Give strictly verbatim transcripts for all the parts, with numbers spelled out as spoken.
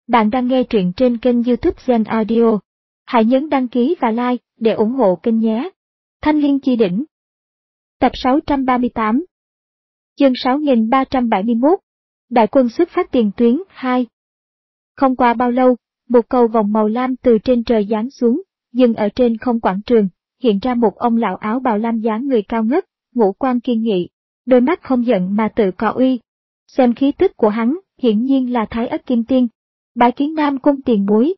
Bạn đang nghe truyện trên kênh YouTube Zen Audio. Hãy nhấn đăng ký và like để ủng hộ kênh nhé. Thanh Liên Chi Đỉnh. Tập sáu trăm ba mươi tám. Chương sáu nghìn ba trăm bảy mươi mốt. Đại quân xuất phát tiền tuyến hai. Không qua bao lâu, một cầu vòng màu lam từ trên trời giáng xuống, dừng ở trên không quảng trường, hiện ra một ông lão áo bào lam dáng người cao ngất, ngũ quan kiên nghị, đôi mắt không giận mà tự có uy. Xem khí tức của hắn, hiển nhiên là Thái Ất Kim Tiên. Bái kiến Nam Cung tiền bối.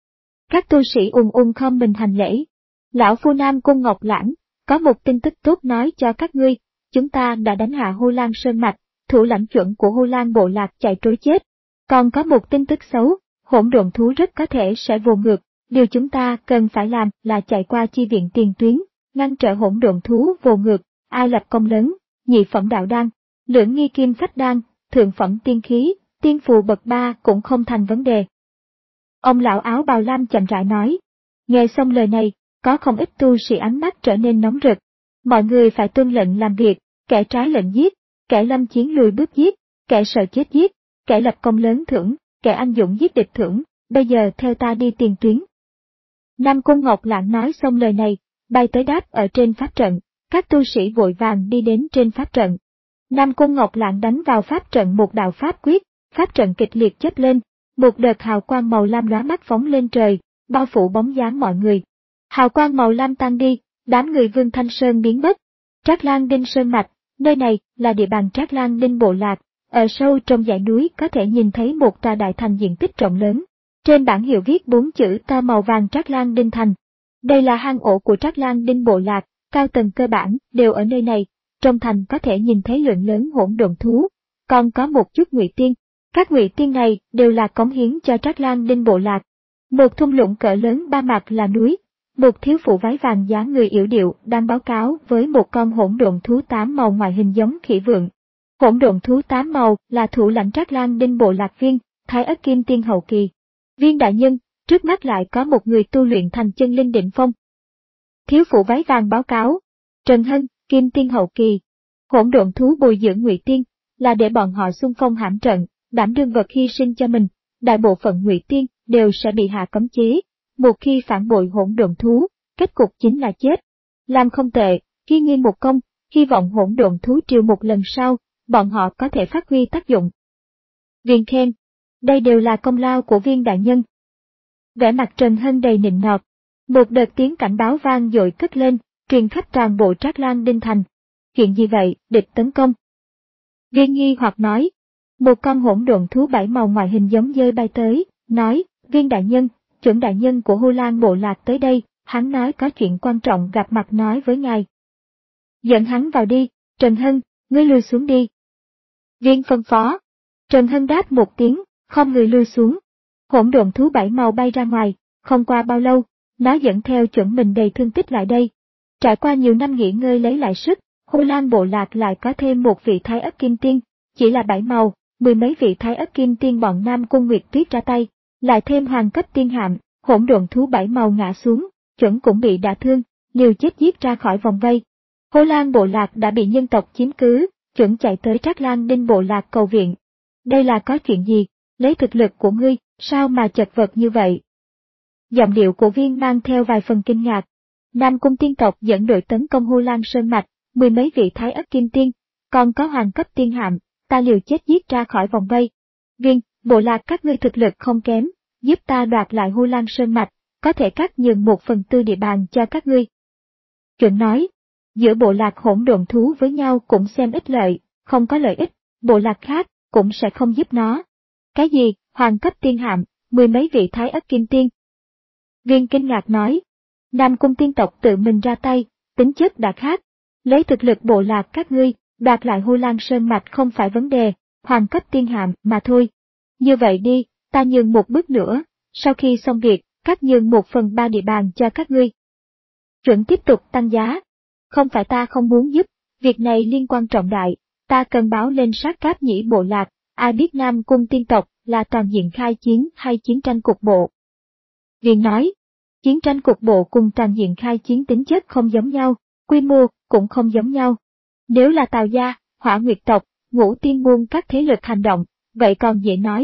Các tu sĩ ùng ùng khom mình hành lễ. Lão phu Nam Cung Ngọc Lãng, có một tin tức tốt nói cho các ngươi, chúng ta đã đánh hạ Hô Lan Sơn Mạch, thủ lãnh chuẩn của Hô Lan bộ lạc chạy trối chết. Còn có một tin tức xấu, hỗn độn thú rất có thể sẽ vồ ngược, điều chúng ta cần phải làm là chạy qua chi viện tiền tuyến, ngăn trở hỗn độn thú vồ ngược, ai lập công lớn, nhị phẩm đạo đan, lưỡng nghi kim phách đan, thượng phẩm tiên khí, tiên phù bậc ba cũng không thành vấn đề. Ông lão áo bào lam chậm rãi nói. Nghe xong lời này, có không ít tu sĩ ánh mắt trở nên nóng rực. Mọi người phải tuân lệnh làm việc, kẻ trái lệnh giết, kẻ lâm chiến lùi bước giết, kẻ sợ chết giết, kẻ lập công lớn thưởng, kẻ anh dũng giết địch thưởng, bây giờ theo ta đi tiền tuyến. Nam Cung Ngọc Lãng nói xong lời này, bay tới đáp ở trên pháp trận, các tu sĩ vội vàng đi đến trên pháp trận. Nam Cung Ngọc Lãng đánh vào pháp trận một đạo pháp quyết, pháp trận kịch liệt chớp lên, một đợt hào quang màu lam lóa mắt phóng lên trời, bao phủ bóng dáng mọi người. Hào quang màu lam tan đi, đám người Vương Thanh Sơn biến mất. Trác Lan Đinh Sơn Mạch, nơi này là địa bàn Trác Lan Đinh bộ lạc, ở sâu trong dãy núi có thể nhìn thấy một tòa đại thành diện tích rộng lớn. Trên bảng hiệu viết bốn chữ to màu vàng Trác Lan Đinh Thành. Đây là hang ổ của Trác Lan Đinh bộ lạc, cao tầng cơ bản đều ở nơi này. Trong thành có thể nhìn thấy lượng lớn hỗn độn thú, còn có một chút ngụy tiên. Các ngụy tiên này đều là cống hiến cho Trác Lan Đinh bộ lạc. Một thung lũng cỡ lớn ba mặt là núi, một thiếu phụ váy vàng dáng người yểu điệu đang báo cáo với một con hỗn độn thú tám màu ngoại hình giống khỉ vượn. Hỗn độn thú tám màu là thủ lãnh Trác Lan Đinh bộ lạc Viên, Thái Ất Kim Tiên hậu kỳ. Viên đại nhân, trước mắt lại có một người tu luyện thành chân linh đỉnh phong. Thiếu phụ váy vàng báo cáo. Trần Hân, Kim Tiên hậu kỳ. Hỗn độn thú bồi dưỡng ngụy tiên là để bọn họ xung phong hãm trận, đảm đương vật hy sinh cho mình. Đại bộ phận ngụy tiên đều sẽ bị hạ cấm chế. Một khi phản bội hỗn độn thú, kết cục chính là chết. Làm không tệ, ghi nghiêng một công, hy vọng hỗn độn thú triều một lần sau, bọn họ có thể phát huy tác dụng. Viên khen, đây đều là công lao của Viên đại nhân. Vẻ mặt Trần Hân đầy nịnh nọt. Một đợt tiếng cảnh báo vang dội cất lên, truyền khắp toàn bộ Trác Lan Đinh thành. Chuyện gì vậy, địch tấn công? Viên nghi hoặc nói. Một con hỗn độn thú bảy màu ngoại hình giống dơi bay tới, nói, Viên đại nhân, chuẩn đại nhân của Hô Lan bộ lạc tới đây, hắn nói có chuyện quan trọng gặp mặt nói với ngài. Dẫn hắn vào đi, Trần Hân, ngươi lui xuống đi. Viên phân phó. Trần Hân đáp một tiếng, không người lui xuống. Hỗn độn thú bảy màu bay ra ngoài, không qua bao lâu, nó dẫn theo chuẩn mình đầy thương tích lại đây. Trải qua nhiều năm nghỉ ngơi lấy lại sức, Hô Lan bộ lạc lại có thêm một vị Thái Ất Kim Tiên, chỉ là bảy màu, mười mấy vị Thái Ất Kim Tiên bọn Nam Cung Nguyệt Tuyết ra tay, lại thêm hoàng cấp tiên hạm, hỗn độn thú bảy màu ngã xuống, chuẩn cũng bị đả thương, liều chết giết ra khỏi vòng vây. Hô Lan bộ lạc đã bị nhân tộc chiếm cứ, chuẩn chạy tới Trác Lan Đinh bộ lạc cầu viện. Đây là có chuyện gì, lấy thực lực của ngươi, sao mà chật vật như vậy? Giọng điệu của Viên mang theo vài phần kinh ngạc. Nam Cung tiên tộc dẫn đội tấn công Hô Lan Sơn Mạch, mười mấy vị Thái Ất Kim Tiên, còn có hoàng cấp tiên hạm, ta liều chết giết ra khỏi vòng vây. Viên, bộ lạc các ngươi thực lực không kém, giúp ta đoạt lại Hô Lan Sơn Mạch, có thể cắt nhường một phần tư địa bàn cho các ngươi. Chuẩn nói, giữa bộ lạc hỗn độn thú với nhau cũng xem ích lợi, không có lợi ích, bộ lạc khác cũng sẽ không giúp nó. Cái gì, hoàng cấp tiên hạm, mười mấy vị Thái Ất Kim Tiên? Viên kinh ngạc nói, Nam Cung tiên tộc tự mình ra tay, tính chất đã khác, lấy thực lực bộ lạc các ngươi, đoạt lại Hô Lan Sơn Mạch không phải vấn đề, hoàng cấp tiên hạm mà thôi. Như vậy đi, ta nhường một bước nữa, sau khi xong việc, cắt nhường một phần ba địa bàn cho các ngươi. Chuẩn tiếp tục tăng giá. Không phải ta không muốn giúp, việc này liên quan trọng đại, ta cần báo lên sát cáp nhĩ bộ lạc, ai biết Nam Cung tiên tộc là toàn diện khai chiến hay chiến tranh cục bộ. Viên nói, chiến tranh cục bộ cùng toàn diện khai chiến tính chất không giống nhau, quy mô cũng không giống nhau. Nếu là Tào gia, Hỏa Nguyệt tộc, Ngũ Tiên môn các thế lực hành động, vậy còn dễ nói,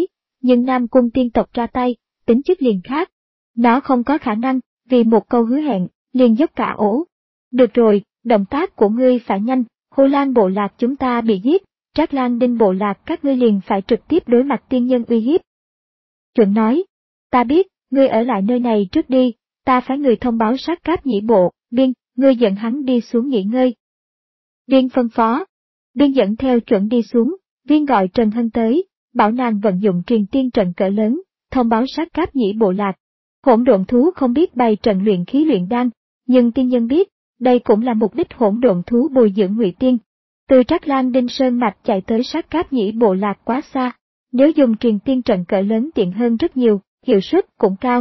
nhưng Nam Cung tiên tộc ra tay, tính chất liền khác. Nó không có khả năng, vì một câu hứa hẹn, liền dốc cả ổ. Được rồi, động tác của ngươi phải nhanh, Hồ Lan bộ lạc chúng ta bị giết, Trác Lan Đinh bộ lạc các ngươi liền phải trực tiếp đối mặt tiên nhân uy hiếp. Chuẩn nói, ta biết, ngươi ở lại nơi này trước đi, ta phải người thông báo sát cáp nhĩ bộ, Biên, ngươi dẫn hắn đi xuống nghỉ ngơi. Biên phân phó, Biên dẫn theo Chuẩn đi xuống, Viên gọi Trần Hân tới, bảo nàng vận dụng truyền tiên trận cỡ lớn, thông báo sát cáp nhĩ bộ lạc. Hỗn độn thú không biết bày trận luyện khí luyện đan, nhưng tiên nhân biết, đây cũng là mục đích hỗn độn thú bồi dưỡng ngụy tiên. Từ Trác Lan Đinh Sơn mạch chạy tới sát cáp nhĩ bộ lạc quá xa, nếu dùng truyền tiên trận cỡ lớn tiện hơn rất nhiều, hiệu suất cũng cao.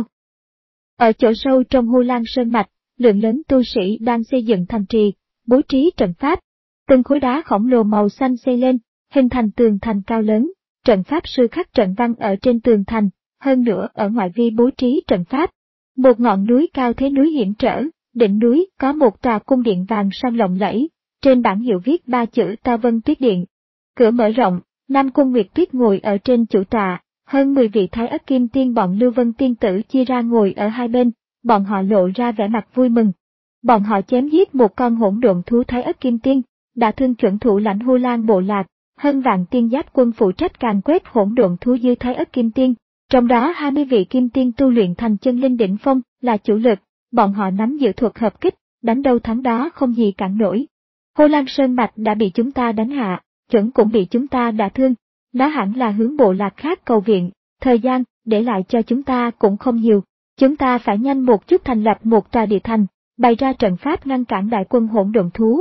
Ở chỗ sâu trong Hồ Lan Sơn mạch, lượng lớn tu sĩ đang xây dựng thành trì, bố trí trận pháp. Từng khối đá khổng lồ màu xanh xây lên, hình thành tường thành cao lớn, trận pháp sư khắc trận văn ở trên tường thành, hơn nữa ở ngoại vi bố trí trận pháp. Một ngọn núi cao thế núi hiểm trở, đỉnh núi có một tòa cung điện vàng son lộng lẫy, trên bảng hiệu viết ba chữ Ta Vân Tuyết Điện. Cửa mở rộng, Nam Cung Nguyệt Tuyết ngồi ở trên chủ tọa, hơn mười vị Thái Ất Kim Tiên bọn Lưu Vân Tiên Tử chia ra ngồi ở hai bên, bọn họ lộ ra vẻ mặt vui mừng. Bọn họ chém giết một con hỗn độn thú Thái Ất Kim Tiên, đã thương chuẩn thủ lãnh Hồ Lan bộ lạc, hơn vạn tiên giáp quân phụ trách càn quét hỗn độn thú dư Thái Ất Kim Tiên, trong đó hai mươi vị Kim Tiên tu luyện thành chân linh đỉnh phong là chủ lực, bọn họ nắm giữ thuật hợp kích, đánh đâu thắng đó không gì cản nổi. Hồ Lan Sơn mạch đã bị chúng ta đánh hạ, Chuẩn cũng bị chúng ta đả thương, nó hẳn là hướng bộ lạc khác cầu viện, thời gian để lại cho chúng ta cũng không nhiều, chúng ta phải nhanh một chút thành lập một tòa địa thành, bày ra trận pháp ngăn cản đại quân hỗn độn thú.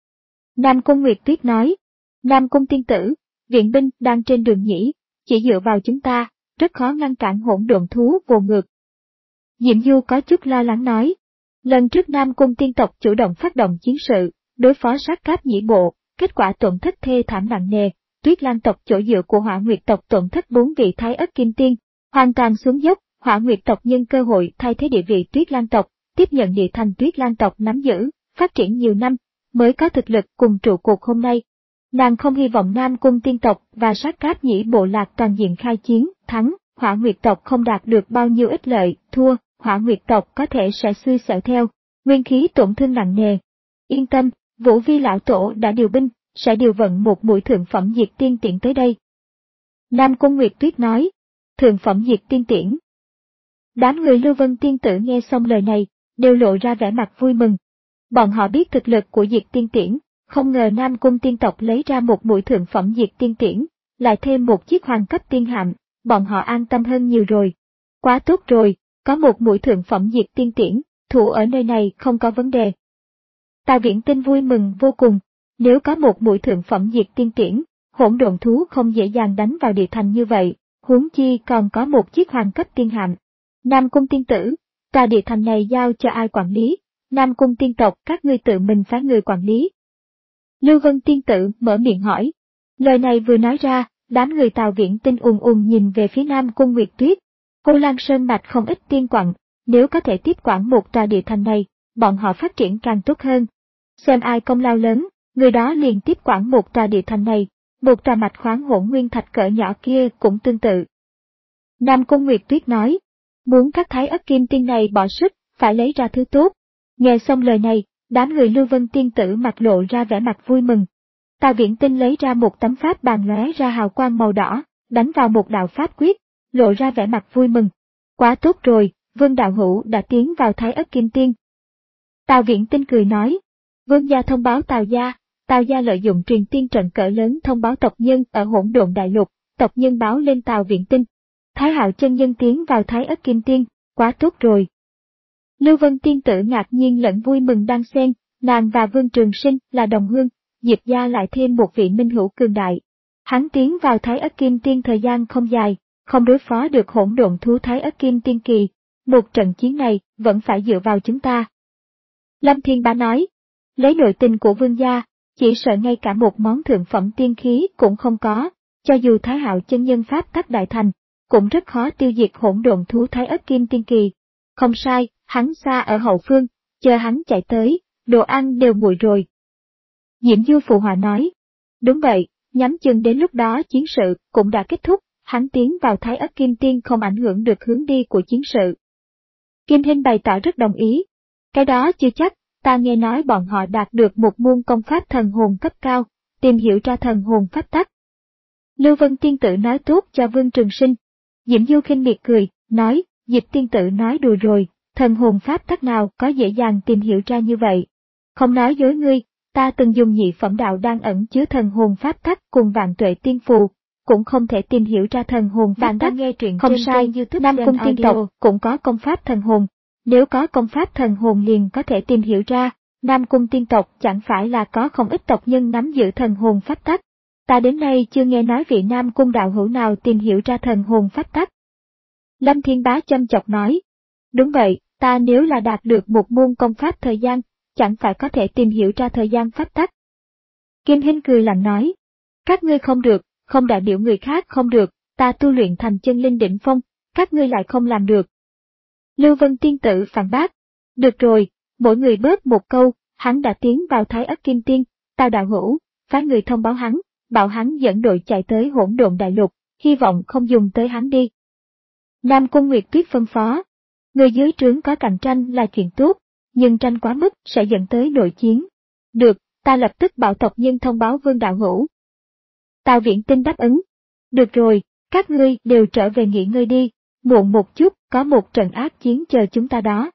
Nam Cung Nguyệt Tuyết nói, Nam Cung tiên tử, viện binh đang trên đường nhỉ, chỉ dựa vào chúng ta, rất khó ngăn cản hỗn độn thú vô ngược. Diệm Du có chút lo lắng nói, lần trước Nam Cung tiên tộc chủ động phát động chiến sự, đối phó sát cáp nhĩ bộ, kết quả tổn thất thê thảm nặng nề, Tuyết Lan tộc chỗ dựa của Hỏa Nguyệt tộc tổn thất bốn vị Thái Ất Kim Tiên, hoàn toàn xuống dốc, Hỏa Nguyệt tộc nhân cơ hội thay thế địa vị Tuyết Lan tộc, tiếp nhận địa thành Tuyết Lan tộc nắm giữ, phát triển nhiều năm, mới có thực lực cùng trụ cột hôm nay. Nàng không hy vọng Nam Cung tiên tộc và sát cáp nhĩ bộ lạc toàn diện khai chiến, thắng, Hỏa Nguyệt tộc không đạt được bao nhiêu ích lợi, thua, Hỏa Nguyệt tộc có thể sẽ xui xẻo theo, nguyên khí tổn thương nặng nề. Yên tâm, Vũ Vi lão tổ đã điều binh, sẽ điều vận một mũi thượng phẩm diệt tiên tiễn tới đây. Nam Cung Nguyệt Tuyết nói, thượng phẩm diệt tiên tiễn. Đám người Lưu Vân tiên tử nghe xong lời này, đều lộ ra vẻ mặt vui mừng. Bọn họ biết thực lực của diệt tiên tiễn, không ngờ Nam Cung tiên tộc lấy ra một mũi thượng phẩm diệt tiên tiễn, lại thêm một chiếc hoàng cấp tiên hạm, bọn họ an tâm hơn nhiều rồi. Quá tốt rồi, có một mũi thượng phẩm diệt tiên tiễn, thủ ở nơi này không có vấn đề. Tào Viễn Tinh vui mừng vô cùng, nếu có một mũi thượng phẩm diệt tiên tiễn, hỗn độn thú không dễ dàng đánh vào địa thành như vậy, huống chi còn có một chiếc hoàng cấp tiên hạm. Nam Cung tiên tử, tòa địa thành này giao cho ai quản lý? Nam Cung tiên tộc các ngươi tự mình phái người quản lý. Lưu Vân tiên tử mở miệng hỏi. Lời này vừa nói ra, đám người Tào Viễn Tinh ùn ùn nhìn về phía Nam Cung Nguyệt Tuyết. Hồ Lan Sơn mạch không ít tiên quặng, nếu có thể tiếp quản một tòa địa thành này, bọn họ phát triển càng tốt hơn. Xem ai công lao lớn, người đó liền tiếp quản một tòa địa thành này, một tòa mạch khoáng hỗn nguyên thạch cỡ nhỏ kia cũng tương tự. Nam Cung Nguyệt Tuyết nói, muốn các Thái Ất Kim Tiên này bỏ sức, phải lấy ra thứ tốt. Nghe xong lời này, đám người Lưu Vân tiên tử mặt lộ ra vẻ mặt vui mừng. Tào Viễn Tinh lấy ra một tấm pháp bàn lóe ra hào quang màu đỏ, đánh vào một đạo pháp quyết, lộ ra vẻ mặt vui mừng. Quá tốt rồi, Vương đạo hữu đã tiến vào Thái Ất Kim Tiên. Tào Viễn Tinh cười nói, Vương gia thông báo Tào gia, Tào gia lợi dụng truyền tiên trận cỡ lớn thông báo tộc nhân ở Hỗn Độn Đại Lục, tộc nhân báo lên Tào Viễn Tinh. Thái Hạo chân nhân tiến vào Thái Ất Kim Tiên, quá tốt rồi. Lưu Vân tiên tử ngạc nhiên lẫn vui mừng đan xen, nàng và Vương Trường Sinh là đồng hương, Diệp gia lại thêm một vị minh hữu cường đại. Hắn tiến vào Thái Ất Kim Tiên thời gian không dài, không đối phó được hỗn độn thú Thái Ất Kim Tiên kỳ, một trận chiến này vẫn phải dựa vào chúng ta. Lâm Thiên Bá nói, lấy nội tình của Vương gia, chỉ sợ ngay cả một món thượng phẩm tiên khí cũng không có, cho dù Thái Hạo chân nhân pháp tắc đại thành, cũng rất khó tiêu diệt hỗn độn thú Thái Ất Kim Tiên kỳ. Không sai, hắn xa ở hậu phương, chờ hắn chạy tới, đồ ăn đều nguội rồi. Diễm Du phụ họa nói, đúng vậy, nhắm chừng đến lúc đó chiến sự cũng đã kết thúc, hắn tiến vào Thái Ất Kim Tiên không ảnh hưởng được hướng đi của chiến sự. Kim Hinh bày tỏ rất đồng ý. Cái đó chưa chắc, ta nghe nói bọn họ đạt được một môn công pháp thần hồn cấp cao, tìm hiểu ra thần hồn pháp tắc. Lưu Vân Tiên Tử nói tốt cho Vương Trường Sinh. Diễm Du khinh miệt cười, nói, Diệp Tiên Tử nói đùa rồi, thần hồn pháp tắc nào có dễ dàng tìm hiểu ra như vậy. Không nói dối ngươi, ta từng dùng nhị phẩm đạo đang ẩn chứa thần hồn pháp tắc cùng vạn tuệ tiên phù, cũng không thể tìm hiểu ra thần hồn pháp tắc. Nghe truyện không sai, Nam Cung tiên tộc cũng có công pháp thần hồn. Nếu có công pháp thần hồn liền có thể tìm hiểu ra, Nam Cung tiên tộc chẳng phải là có không ít tộc nhân nắm giữ thần hồn pháp tắc. Ta đến nay chưa nghe nói vị Nam Cung đạo hữu nào tìm hiểu ra thần hồn pháp tắc. Lâm Thiên Bá châm chọc nói, đúng vậy, ta nếu là đạt được một môn công pháp thời gian, chẳng phải có thể tìm hiểu ra thời gian pháp tắc. Kim Hinh cười lạnh nói, các ngươi không được, không đại biểu người khác không được, ta tu luyện thành chân linh đỉnh phong, các ngươi lại không làm được. Lưu Vân Tiên Tử phản bác, được rồi, mỗi người bớt một câu, hắn đã tiến vào Thái Ất Kim Tiên, tao đạo hữu, phái người thông báo hắn, bảo hắn dẫn đội chạy tới Hỗn Độn Đại Lục, hy vọng không dùng tới hắn đi. Nam Cung Nguyệt Tuyết phân phó, người dưới trướng có cạnh tranh là chuyện tốt, nhưng tranh quá mức sẽ dẫn tới nội chiến. Được, ta lập tức bảo tộc nhân thông báo Vương đạo hữu. Tào Viễn Tinh đáp ứng. Được rồi, các ngươi đều trở về nghỉ ngơi đi, muộn một chút có một trận ác chiến chờ chúng ta đó.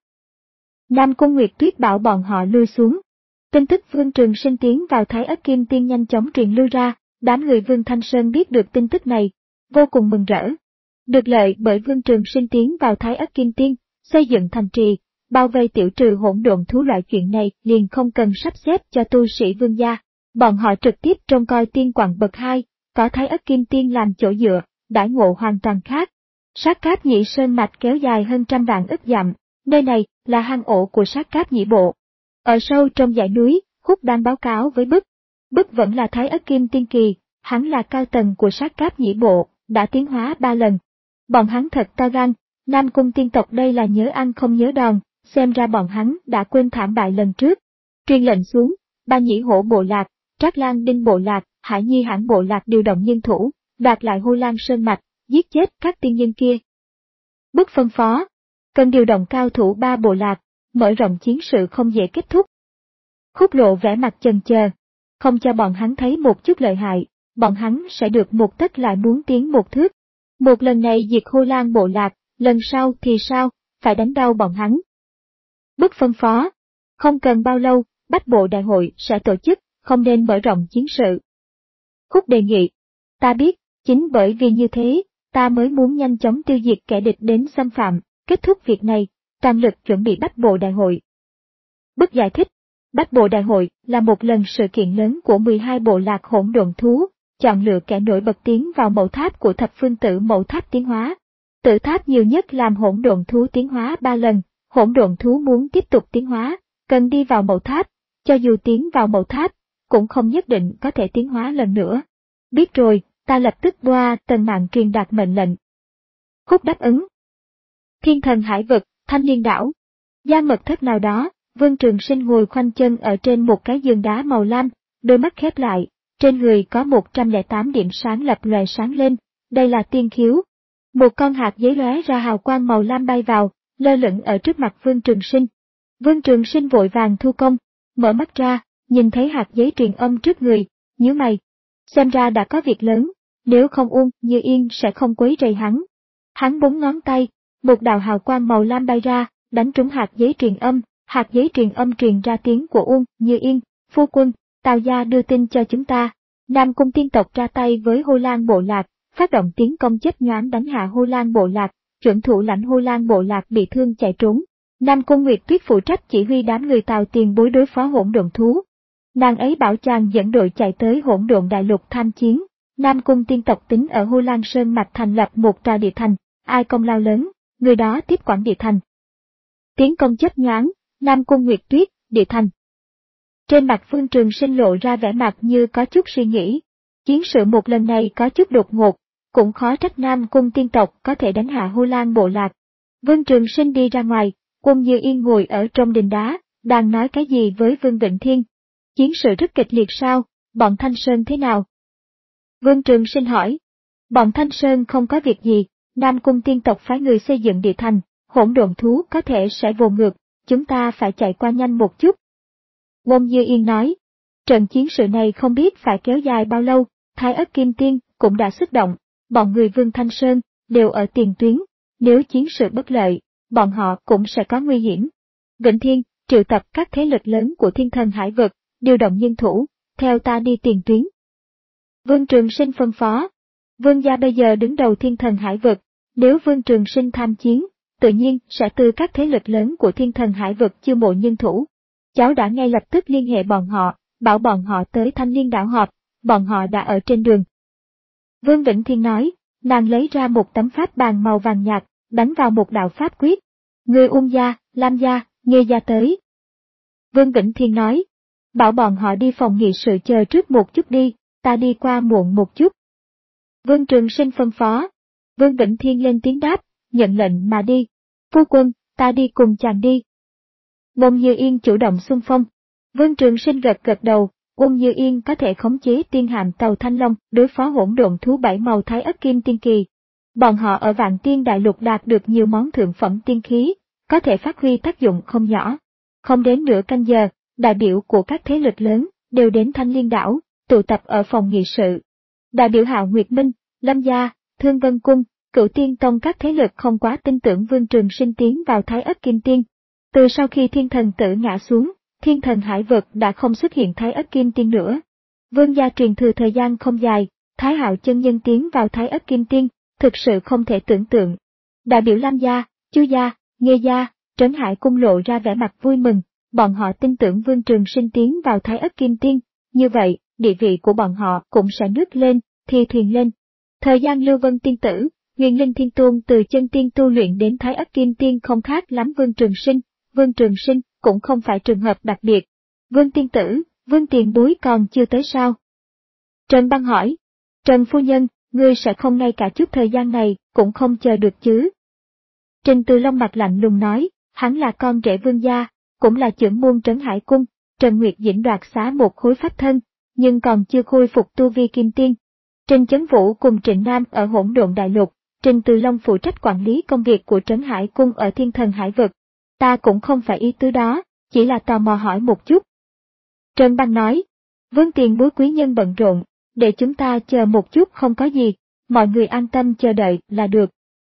Nam Cung Nguyệt Tuyết bảo bọn họ lui xuống. Tin tức Vương Trường Sinh tiến vào Thái Ất Kim Tiên nhanh chóng truyền lưu ra, đám người Vương Thanh Sơn biết được tin tức này, vô cùng mừng rỡ. Được lợi bởi Vương Trường Sinh tiến vào Thái Ất Kim Tiên, xây dựng thành trì, bao vây tiểu trừ hỗn độn thú loại chuyện này liền không cần sắp xếp cho tu sĩ Vương gia. Bọn họ trực tiếp trông coi tiên quặng bậc hai, có Thái Ất Kim Tiên làm chỗ dựa, đãi ngộ hoàn toàn khác. Sát Cáp Nhĩ Sơn mạch kéo dài hơn trăm vạn ức dặm, nơi này là hang ổ của Sát Cáp Nhĩ Bộ. Ở sâu trong dãy núi, Húc đang báo cáo với Bức. Bức vẫn là Thái Ất Kim Tiên kỳ, hắn là cao tầng của Sát Cáp Nhĩ Bộ, đã tiến hóa ba lần. Bọn hắn thật to gan, Nam Cung tiên tộc đây là nhớ ăn không nhớ đòn, xem ra bọn hắn đã quên thảm bại lần trước. Truyền lệnh xuống, Ba Nhĩ Hổ bộ lạc, Trác Lan Đinh bộ lạc, Hải Nhi Hãn bộ lạc điều động nhân thủ, đoạt lại Hô Lan Sơn mạch, giết chết các tiên nhân kia. Bức phân phó, cần điều động cao thủ ba bộ lạc, mở rộng chiến sự không dễ kết thúc. Khúc Lộ vẻ mặt chần chờ, không cho bọn hắn thấy một chút lợi hại, bọn hắn sẽ được một tấc lại muốn tiến một thước. Một lần này diệt Hô Lan bộ lạc, lần sau thì sao, phải đánh đau bọn hắn. Bức phân phó, không cần bao lâu, Bách Bộ Đại hội sẽ tổ chức, không nên mở rộng chiến sự. Khúc đề nghị, ta biết, chính bởi vì như thế, ta mới muốn nhanh chóng tiêu diệt kẻ địch đến xâm phạm, kết thúc việc này, toàn lực chuẩn bị Bách Bộ Đại hội. Bức giải thích, Bách Bộ Đại hội là một lần sự kiện lớn của mười hai bộ lạc hỗn độn thú, chọn lựa kẻ nổi bật tiến vào mẫu tháp của thập phương tử mẫu tháp tiến hóa. Tử tháp nhiều nhất làm hỗn độn thú tiến hóa ba lần, hỗn độn thú muốn tiếp tục tiến hóa, cần đi vào mẫu tháp, cho dù tiến vào mẫu tháp, cũng không nhất định có thể tiến hóa lần nữa. Biết rồi, ta lập tức boa tần mạng truyền đạt mệnh lệnh. Khúc đáp ứng. Thiên Thần Hải Vực, Thanh Liên Đảo. Gian mật thất nào đó, Vương Trường Sinh ngồi khoanh chân ở trên một cái giường đá màu lam, đôi mắt khép lại, trên người có một trăm lẻ tám điểm sáng lập lòe sáng lên, đây là tiên khiếu. Một con hạt giấy lóe ra hào quang màu lam bay vào, lơ lửng ở trước mặt Vương Trường Sinh. Vương Trường Sinh vội vàng thu công, mở mắt ra, nhìn thấy hạt giấy truyền âm trước người, nhíu mày. Xem ra đã có việc lớn, nếu không Uông Như Yên sẽ không quấy rầy hắn. Hắn búng ngón tay, một đạo hào quang màu lam bay ra, đánh trúng hạt giấy truyền âm, hạt giấy truyền âm truyền ra tiếng của Uông Như Yên, phu quân, Tào gia đưa tin cho chúng ta. Nam Cung tiên tộc ra tay với Hô Lan bộ lạc, phát động tiến công chấp nhoáng đánh hạ Hô Lan bộ lạc, chuẩn thủ lãnh Hô Lan bộ lạc bị thương chạy trốn. Nam Cung Nguyệt Tuyết phụ trách chỉ huy đám người Tào tiền bối đối phó hỗn độn thú. Nàng ấy bảo chàng dẫn đội chạy tới hỗn độn đại lục tham chiến. Nam Cung tiên tộc tính ở Hô Lan Sơn mạch thành lập một tòa địa thành, ai công lao lớn, người đó tiếp quản địa thành. Tiến công chấp nhoáng, Nam Cung Nguyệt Tuyết, địa thành. Trên mặt Vương Trường Sinh lộ ra vẻ mặt như có chút suy nghĩ. Chiến sự một lần này có chút đột ngột, cũng khó trách Nam Cung tiên tộc có thể đánh hạ Hô Lan bộ lạc. Vương Trường Sinh đi ra ngoài, Quân Như Yên ngồi ở trong đình đá, đang nói cái gì với Vương Vịnh Thiên. Chiến sự rất kịch liệt sao, bọn Thanh Sơn thế nào? Vương Trường Sinh hỏi. Bọn Thanh Sơn không có việc gì, Nam Cung tiên tộc phái người xây dựng địa thành, hỗn độn thú có thể sẽ vồ ngược, chúng ta phải chạy qua nhanh một chút. Wong Dư Yên nói, trận chiến sự này không biết phải kéo dài bao lâu, Thái Ất Kim Tiên cũng đã xuất động, bọn người Vương Thanh Sơn đều ở tiền tuyến, nếu chiến sự bất lợi, bọn họ cũng sẽ có nguy hiểm. Vĩnh Thiên triệu tập các thế lực lớn của Thiên Thần Hải Vực, điều động nhân thủ, theo ta đi tiền tuyến. Vương Trường Sinh phân phó, Vương gia bây giờ đứng đầu Thiên Thần Hải Vực, nếu Vương Trường Sinh tham chiến, tự nhiên sẽ từ các thế lực lớn của Thiên Thần Hải Vực chiêu mộ nhân thủ. Cháu đã ngay lập tức liên hệ bọn họ, bảo bọn họ tới Thanh Liên đảo họp, bọn họ đã ở trên đường. Vương Vĩnh Thiên nói, nàng lấy ra một tấm pháp bàn màu vàng nhạt, đánh vào một đạo pháp quyết. Người Ung gia, Lam gia, Nghê gia tới. Vương Vĩnh Thiên nói, bảo bọn họ đi phòng nghị sự chờ trước một chút đi, ta đi qua muộn một chút. Vương Trường Sinh phân phó. Vương Vĩnh Thiên lên tiếng đáp, nhận lệnh mà đi. Phu quân, ta đi cùng chàng đi. Wong Như Yên chủ động xung phong. Vương Trường Sinh gật gật đầu, Wong Như Yên có thể khống chế tiên hạm tàu Thanh Long đối phó hỗn độn thú bảy màu Thái Ất Kim Tiên Kỳ. Bọn họ ở Vạn Tiên Đại Lục đạt được nhiều món thượng phẩm tiên khí, có thể phát huy tác dụng không nhỏ. Không đến nửa canh giờ, đại biểu của các thế lực lớn đều đến Thanh Liên đảo, tụ tập ở phòng nghị sự. Đại biểu Hạo Nguyệt Minh, Lâm gia, Thương Vân Cung, Cửu Tiên Tông các thế lực không quá tin tưởng Vương Trường Sinh tiến vào Thái Ất Kim Tiên. Từ sau khi Thiên Thần Tử ngã xuống, Thiên Thần Hải Vực đã không xuất hiện Thái Ất Kim Tiên nữa. Vương gia truyền thừa thời gian không dài, Thái Hạo chân nhân tiến vào Thái Ất Kim Tiên, thực sự không thể tưởng tượng. Đại biểu Lam gia, Chu gia, Nghê gia, Trấn Hải Cung lộ ra vẻ mặt vui mừng, bọn họ tin tưởng Vương Trường Sinh tiến vào Thái Ất Kim Tiên, như vậy, địa vị của bọn họ cũng sẽ nước lên, thi thuyền lên. Thời gian Lưu Vân Tiên Tử, Huyền Linh Thiên Tôn từ chân tiên tu luyện đến Thái Ất Kim Tiên không khác lắm Vương Trường Sinh, Vương Trường Sinh cũng không phải trường hợp đặc biệt. Vương Tiên Tử, Vương Tiền Bối còn chưa tới sao? Trần Băng hỏi, Trần Phu Nhân, ngươi sẽ không ngay cả chút thời gian này cũng không chờ được chứ? Trình Từ Long mặt lạnh lùng nói, hắn là con rể Vương gia, cũng là trưởng môn Trấn Hải Cung, Trần Nguyệt Dĩnh đoạt xá một khối pháp thân, nhưng còn chưa khôi phục tu vi kim tiên. Trình Chấn Vũ cùng Trịnh Nam ở Hỗn Độn Đại Lục, Trình Từ Long phụ trách quản lý công việc của Trấn Hải Cung ở Thiên Thần Hải Vực. Ta cũng không phải ý tứ đó, chỉ là tò mò hỏi một chút. Trần Băng nói, Vương Tiền Bối quý nhân bận rộn, để chúng ta chờ một chút không có gì, mọi người an tâm chờ đợi là được.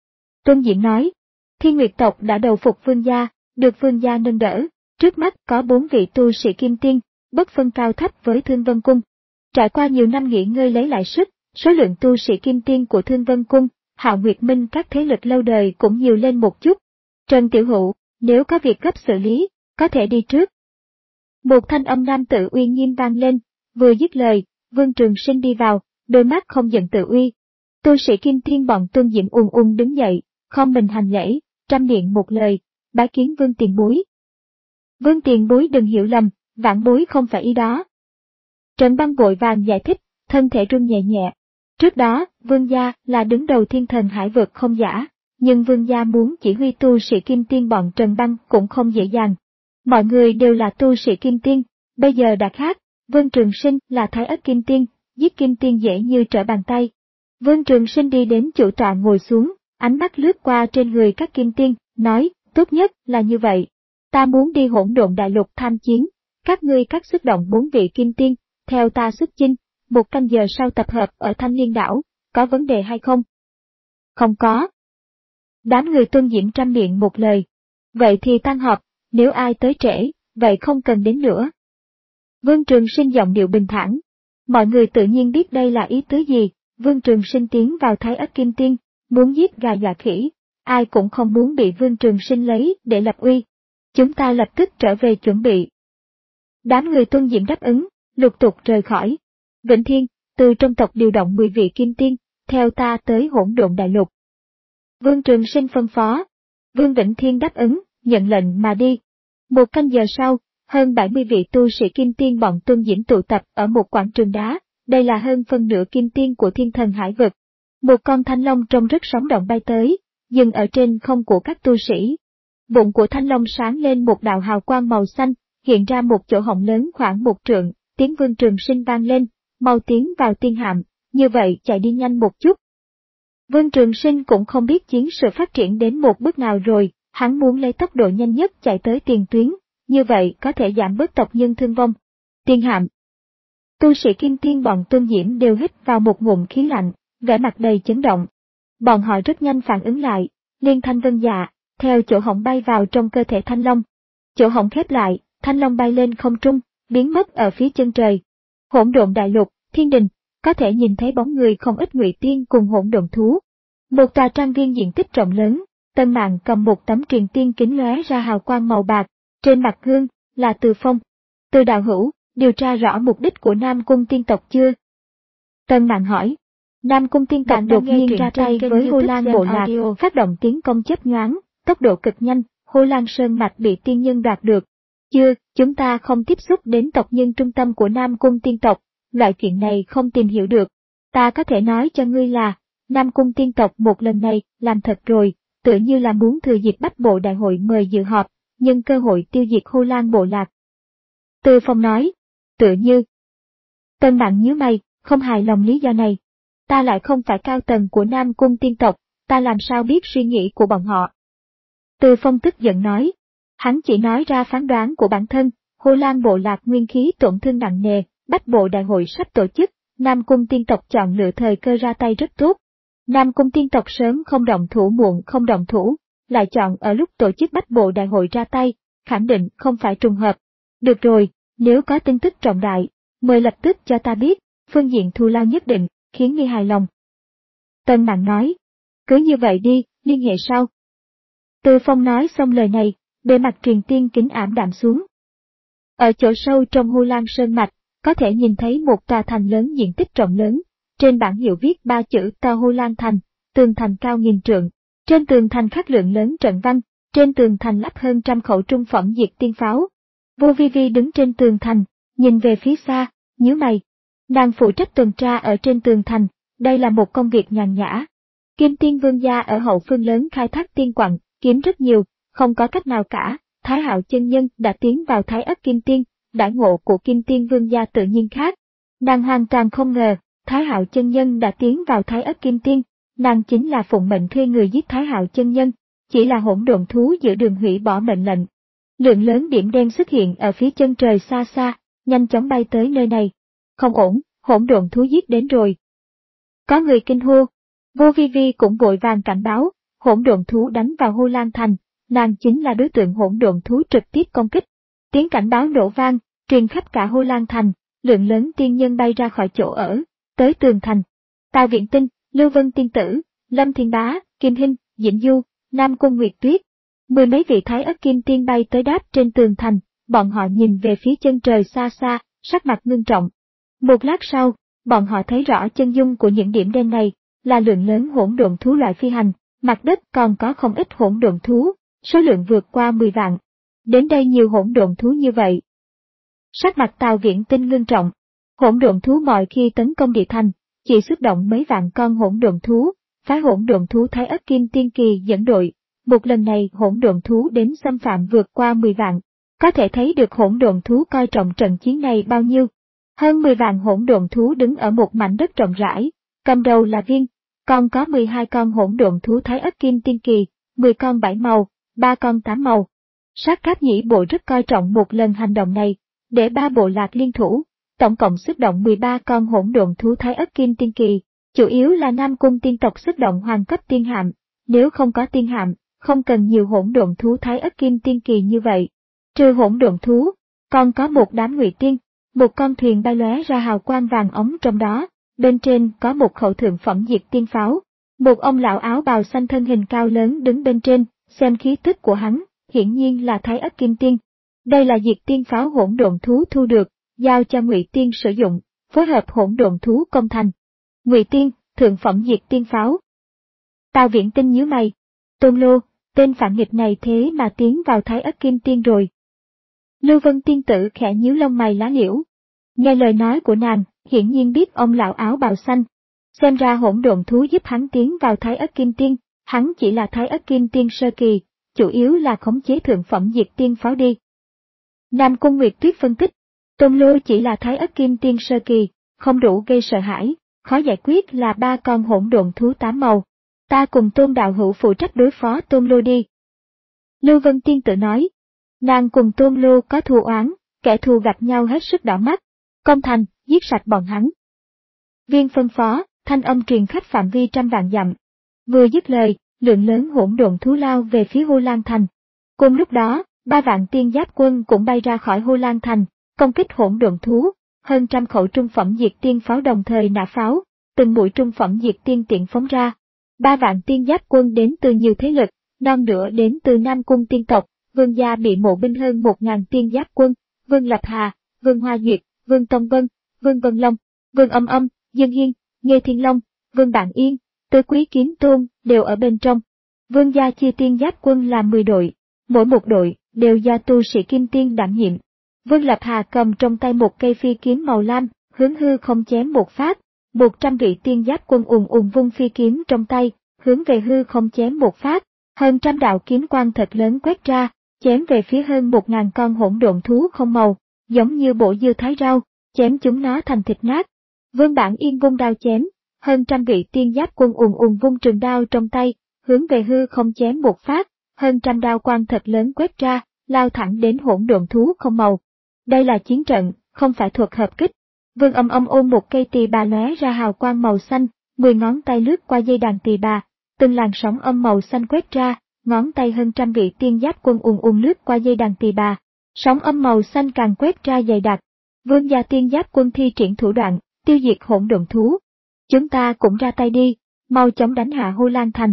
Tôn Diễn nói, Thiên Nguyệt tộc đã đầu phục Vương gia, được Vương gia nâng đỡ, trước mắt có bốn vị tu sĩ kim tiên, bất phân cao thấp với Thương Vân Cung. Trải qua nhiều năm nghỉ ngơi lấy lại sức, số lượng tu sĩ kim tiên của Thương Vân Cung, Hạo Nguyệt Minh các thế lực lâu đời cũng nhiều lên một chút. Trần Tiểu Hữu, nếu có việc gấp xử lý, có thể đi trước. Một thanh âm nam tử uy nghiêm vang lên, vừa dứt lời, Vương Trường Sinh đi vào, đôi mắt không giận tự uy. Tu sĩ kim tiên bọn Tôn Diễm ùn ùn đứng dậy, không mình hành lễ, trăm miệng một lời, bái kiến Vương Tiền Bối. Vương Tiền Bối đừng hiểu lầm, vãn bối không phải ý đó. Trần Băng vội vàng giải thích, thân thể run nhẹ nhẹ. Trước đó, Vương gia là đứng đầu Thiên Thần Hải Vực không giả, nhưng Vương gia muốn chỉ huy tu sĩ kim tiên bọn Trần Băng cũng không dễ dàng. Mọi người đều là tu sĩ kim tiên, bây giờ đã khác, Vương Trường Sinh là Thái Ất Kim Tiên, giết kim tiên dễ như trở bàn tay. Vương Trường Sinh đi đến chủ tọa ngồi xuống, ánh mắt lướt qua trên người các kim tiên, nói, tốt nhất là như vậy. Ta muốn đi Hỗn Độn Đại Lục tham chiến, các ngươi các xuất động bốn vị kim tiên, theo ta xuất chinh, một canh giờ sau tập hợp ở Thanh Liên đảo, có vấn đề hay không? Không có. Đám người Tôn Diễm trăm miệng một lời. Vậy thì tan họp, nếu ai tới trễ, vậy không cần đến nữa. Vương Trường Sinh giọng điệu bình thản. Mọi người tự nhiên biết đây là ý tứ gì, Vương Trường Sinh tiến vào Thái Ất Kim Tiên, muốn giết gà dọa khỉ, ai cũng không muốn bị Vương Trường Sinh lấy để lập uy. Chúng ta lập tức trở về chuẩn bị. Đám người Tôn Diễm đáp ứng, lục tục rời khỏi. Vĩnh Thiên, từ trong tộc điều động mười vị kim tiên, theo ta tới Hỗn Độn Đại Lục. Vương Trường Sinh phân phó. Vương Vĩnh Thiên đáp ứng, nhận lệnh mà đi. Một canh giờ sau, hơn bảy mươi vị tu sĩ kim tiên bọn Tôn Diễm tụ tập ở một quảng trường đá, đây là hơn phân nửa kim tiên của Thiên Thần Hải Vực. Một con thanh long trông rất sống động bay tới, dừng ở trên không của các tu sĩ. Bụng của thanh long sáng lên một đạo hào quang màu xanh, hiện ra một chỗ hổng lớn khoảng một trượng, tiếng Vương Trường Sinh vang lên, mau tiến vào tiên hạm, như vậy chạy đi nhanh một chút. Vương Trường Sinh cũng không biết chiến sự phát triển đến một bước nào rồi, hắn muốn lấy tốc độ nhanh nhất chạy tới tiền tuyến, như vậy có thể giảm bớt tộc nhân thương vong. Tiên hạm. Tu sĩ Kim Tiên bọn Tôn Diễm đều hít vào một ngụm khí lạnh, vẻ mặt đầy chấn động. Bọn họ rất nhanh phản ứng lại, liên thanh vân dạ, theo chỗ hổng bay vào trong cơ thể Thanh Long. Chỗ hổng khép lại, Thanh Long bay lên không trung, biến mất ở phía chân trời. Hỗn độn đại lục, thiên đình, có thể nhìn thấy bóng người không ít ngụy tiên cùng hỗn độn thú. Một tòa trang viên diện tích rộng lớn, Tân Mạn cầm một tấm truyền tiên kính lóe ra hào quang màu bạc, trên mặt gương là Từ Phong. Từ đạo hữu, điều tra rõ mục đích của Nam Cung tiên tộc chưa? Tân Mạn hỏi. Nam Cung tiên tộc đột nhiên ra tay với Hồ Lan bộ lạc, phát động tiến công chớp nhoáng, tốc độ cực nhanh, Hồ Lan sơn mạch bị tiên nhân đoạt được. Chưa, chúng ta không tiếp xúc đến tộc nhân trung tâm của Nam Cung tiên tộc, loại chuyện này không tìm hiểu được. Ta có thể nói cho ngươi là, Nam Cung tiên tộc một lần này làm thật rồi, tựa như là muốn thừa dịp Bách Bộ đại hội mời dự họp, nhân cơ hội tiêu diệt Hồ Lan bộ lạc. Từ Phong nói, tựa như. Tân Mạn nhíu mày, không hài lòng lý do này. Ta lại không phải cao tầng của Nam Cung tiên tộc, ta làm sao biết suy nghĩ của bọn họ. Từ Phong tức giận nói, hắn chỉ nói ra phán đoán của bản thân, Hồ Lan bộ lạc nguyên khí tổn thương nặng nề, Bách Bộ đại hội sắp tổ chức, Nam Cung tiên tộc chọn lựa thời cơ ra tay rất tốt. Nam Cung tiên tộc sớm không động thủ muộn không động thủ, lại chọn ở lúc tổ chức Bách Bộ đại hội ra tay, khẳng định không phải trùng hợp. Được rồi, nếu có tin tức trọng đại, mời lập tức cho ta biết, phương diện thù lao nhất định, khiến ngươi hài lòng. Tân Mạn nói, cứ như vậy đi, liên hệ sau. Từ Phong nói xong lời này, bề mặt truyền tiên kính ảm đạm xuống. Ở chỗ sâu trong Hồ Lan sơn mạch, có thể nhìn thấy một tòa thành lớn diện tích rộng lớn, trên bảng hiệu viết ba chữ to Hồ Lan thành, tường thành cao nghìn trượng, trên tường thành khắc lượng lớn trận văn, trên tường thành lắp hơn trăm khẩu trung phẩm diệt tiên pháo. Vô Vi Vi đứng trên tường thành, nhìn về phía xa, nhíu mày. Nàng phụ trách tuần tra ở trên tường thành, đây là một công việc nhàn nhã. Kim Tiên Vương gia ở hậu phương lớn khai thác tiên quặng, kiếm rất nhiều, không có cách nào cả. Thái Hạo chân nhân đã tiến vào Thái Ất Kim Tiên, đãi ngộ của Kim Tiên Vương gia tự nhiên khác. Nàng hoàn toàn không ngờ, Thái Hạo chân nhân đã tiến vào Thái Ất Kim Tiên, nàng chính là phụng mệnh thuê người giết Thái Hạo chân nhân, chỉ là hỗn độn thú giữa đường hủy bỏ mệnh lệnh. Lượng lớn điểm đen xuất hiện ở phía chân trời xa xa, nhanh chóng bay tới nơi này. Không ổn, hỗn độn thú giết đến rồi. Có người kinh hô, Vô Vi Vi cũng vội vàng cảnh báo, hỗn độn thú đánh vào Hồ Lan thành, nàng chính là đối tượng hỗn độn thú trực tiếp công kích. Tiếng cảnh báo nổ vang, truyền khắp cả Hồ Lan thành, lượng lớn tiên nhân bay ra khỏi chỗ ở, tới tường thành. Tào Viện Tinh, Lưu Vân Tiên Tử, Lâm Thiên Bá, Kim Hinh, Dĩnh Du, Nam Cung Nguyệt Tuyết, mười mấy vị Thái Ất Kim Tiên bay tới đáp trên tường thành, bọn họ nhìn về phía chân trời xa xa, sắc mặt ngưng trọng. Một lát sau, bọn họ thấy rõ chân dung của những điểm đen này, là lượng lớn hỗn độn thú loại phi hành, mặt đất còn có không ít hỗn độn thú, số lượng vượt qua mười vạn. Đến đây nhiều hỗn độn thú như vậy. Sắc mặt Tào Viễn Tinh ngưng trọng. Hỗn độn thú mọi khi tấn công địa thành, chỉ xuất động mấy vạn con hỗn độn thú, phái hỗn độn thú Thái Ất Kim Tiên Kỳ dẫn đội. Một lần này hỗn độn thú đến xâm phạm vượt qua mười vạn, có thể thấy được hỗn độn thú coi trọng trận chiến này bao nhiêu. Hơn mười vạn hỗn độn thú đứng ở một mảnh đất rộng rãi, cầm đầu là Viên, còn có mười hai con hỗn độn thú Thái Ất Kim Tiên Kỳ, mười con bảy màu, ba con tám màu. Sát Cáp Nhĩ bộ rất coi trọng một lần hành động này, để ba bộ lạc liên thủ, tổng cộng xuất động mười ba con hỗn độn thú Thái Ất Kim Tiên Kỳ, chủ yếu là Nam Cung tiên tộc xuất động hoàng cấp tiên hạm, nếu không có tiên hạm, không cần nhiều hỗn độn thú Thái Ất Kim Tiên Kỳ như vậy. Trừ hỗn độn thú, còn có một đám ngụy tiên, một con thuyền bay lóe ra hào quang vàng ống trong đó, bên trên có một khẩu thượng phẩm diệt tiên pháo. Một ông lão áo bào xanh thân hình cao lớn đứng bên trên, xem khí tức của hắn, hiển nhiên là Thái Ất Kim Tiên. Đây là diệt tiên pháo hỗn độn thú thu được, giao cho ngụy tiên sử dụng, phối hợp hỗn độn thú công thành. Ngụy tiên, thượng phẩm diệt tiên pháo. Tào Viễn Tinh nhíu mày. Tôn Lô, tên phản nghịch này thế mà tiến vào Thái Ất Kim Tiên rồi. Lưu Vân Tiên Tử khẽ nhíu lông mày lá liễu. Nghe lời nói của nàng, hiển nhiên biết ông lão áo bào xanh. Xem ra hỗn độn thú giúp hắn tiến vào Thái Ất Kim Tiên, hắn chỉ là Thái Ất Kim Tiên sơ kỳ, chủ yếu là khống chế thượng phẩm diệt tiên pháo đi. Nam Cung Nguyệt Tuyết phân tích, Tôn Lô chỉ là Thái Ất Kim Tiên sơ kỳ, không đủ gây sợ hãi, khó giải quyết là ba con hỗn độn thú tám màu, ta cùng Tôn đạo hữu phụ trách đối phó Tôn Lô đi. Lưu Vân Tiên Tử nói, nàng cùng Tôn Lô có thù oán, kẻ thù gặp nhau hết sức đỏ mắt, công thành, giết sạch bọn hắn. Viên phân phó, thanh âm truyền khắp phạm vi trăm vạn dặm. Vừa dứt lời, lượng lớn hỗn độn thú lao về phía Hồ Lan Thành. Cùng lúc đó, ba vạn tiên giáp quân cũng bay ra khỏi Hồ Lan Thành, công kích hỗn độn thú, hơn trăm khẩu trung phẩm diệt tiên pháo đồng thời nã pháo, từng mũi trung phẩm diệt tiên tiện phóng ra. Ba vạn tiên giáp quân đến từ nhiều thế lực, non nửa đến từ Nam Cung tiên tộc, Vương gia bị mộ binh hơn một ngàn tiên giáp quân, Vương Lập Hà, Vương Hoa Duyệt, Vương Tông Vân, Vương Vân Long, Vương Âm Âm, Dương Hiên, Nghê Thiên Long, Vương Bạn Yên, Tư Quý Kiếm Tôn đều ở bên trong. Vương gia chia tiên giáp quân làm mười đội, mỗi một đội đều do tu sĩ kim tiên đảm nhiệm. Vương Lập Hà cầm trong tay một cây phi kiếm màu lam, hướng hư không chém một phát, một trăm vị tiên giáp quân ùn ùn vung phi kiếm trong tay, hướng về hư không chém một phát, hơn trăm đạo kiếm quang thật lớn quét ra, chém về phía hơn một ngàn con hỗn độn thú không màu, giống như bộ dưa thái rau, chém chúng nó thành thịt nát. Vương Bản Yên vung đao chém, hơn trăm vị tiên giáp quân ùn ùn vung trường đao trong tay, hướng về hư không chém một phát, hơn trăm đao quang thật lớn quét ra, lao thẳng đến hỗn độn thú không màu. Đây là chiến trận, không phải thuật hợp kích. Vương Âm Âm ôm một cây tỳ bà lóe ra hào quang màu xanh, mười ngón tay lướt qua dây đàn tỳ bà, từng làn sóng âm màu xanh quét ra, ngón tay hơn trăm vị tiên giáp quân ùn ùn lướt qua dây đàn tỳ bà, sóng âm màu xanh càng quét ra dày đặc. Vương gia tiên giáp quân thi triển thủ đoạn, tiêu diệt hỗn độn thú. Chúng ta cũng ra tay đi, mau chóng đánh hạ Hồ Lan Thành.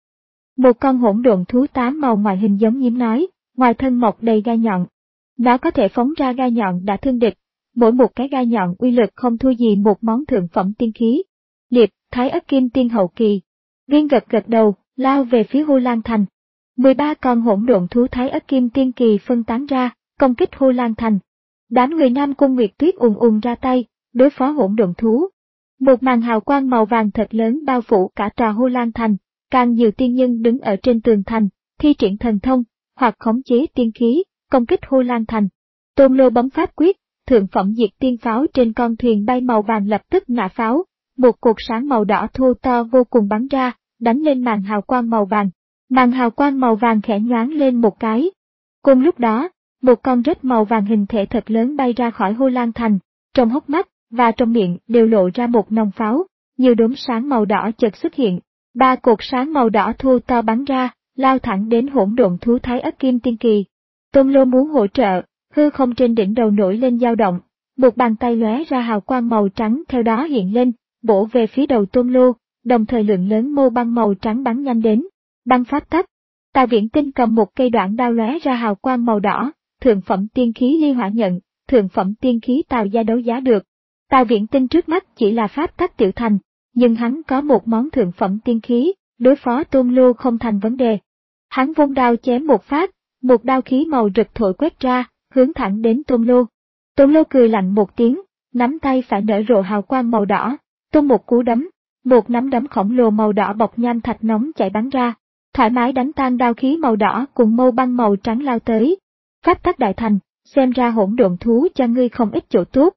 Một con hỗn độn thú tám màu ngoại hình giống nhím nói, ngoài thân mọc đầy gai nhọn. Nó có thể phóng ra gai nhọn đã thương địch, mỗi một cái gai nhọn uy lực không thua gì một món thượng phẩm tiên khí. Liệp, Thái Ất Kim Tiên hậu kỳ. Viên gật gật đầu, lao về phía Hồ Lan Thành. mười ba con hỗn độn thú Thái Ất Kim Tiên kỳ phân tán ra, công kích Hồ Lan Thành. Đám người Nam Cung Nguyệt Tuyết ùn ùn ra tay, đối phó hỗn độn thú. Một màn hào quang màu vàng thật lớn bao phủ cả tòa Hồ Lan Thành, càng nhiều tiên nhân đứng ở trên tường thành, thi triển thần thông, hoặc khống chế tiên khí, công kích Hồ Lan Thành. Tôn Lô bấm pháp quyết, thượng phẩm diệt tiên pháo trên con thuyền bay màu vàng lập tức nã pháo, một cột sáng màu đỏ thô to vô cùng bắn ra, đánh lên màn hào quang màu vàng. Màn hào quang màu vàng khẽ nhoáng lên một cái. Cùng lúc đó, một con rết màu vàng hình thể thật lớn bay ra khỏi Hồ Lan Thành, trong hốc mắt và trong miệng đều lộ ra một nòng pháo, nhiều đốm sáng màu đỏ chợt xuất hiện, ba cột sáng màu đỏ thô to bắn ra, lao thẳng đến hỗn độn thú Thái Ất Kim Tiên kỳ. Tôn Lô muốn hỗ trợ, hư không trên đỉnh đầu nổi lên dao động, một bàn tay lóe ra hào quang màu trắng theo đó hiện lên, bổ về phía đầu Tôn Lô, đồng thời lượng lớn mâu băng màu trắng bắn nhanh đến. Băng pháp tắc. Tào Viễn Tinh cầm một cây đoạn đao lóe ra hào quang màu đỏ, thượng phẩm tiên khí ly hỏa nhận, thượng phẩm tiên khí Tào gia đấu giá được. Tào Viễn Tinh trước mắt chỉ là pháp tắc tiểu thành, nhưng hắn có một món thượng phẩm tiên khí, đối phó Tôn Lô không thành vấn đề. Hắn vung đao chém một phát, một đao khí màu rực thổi quét ra, hướng thẳng đến Tôn Lô. Tôn Lô cười lạnh một tiếng, nắm tay phải nở rộ hào quang màu đỏ, tung một cú đấm, một nắm đấm khổng lồ màu đỏ bọc nham thạch nóng chảy bắn ra, thoải mái đánh tan đao khí màu đỏ cùng mâu băng màu trắng lao tới. Pháp tắc đại thành, xem ra hỗn độn thú cho ngươi không ít chỗ tốt.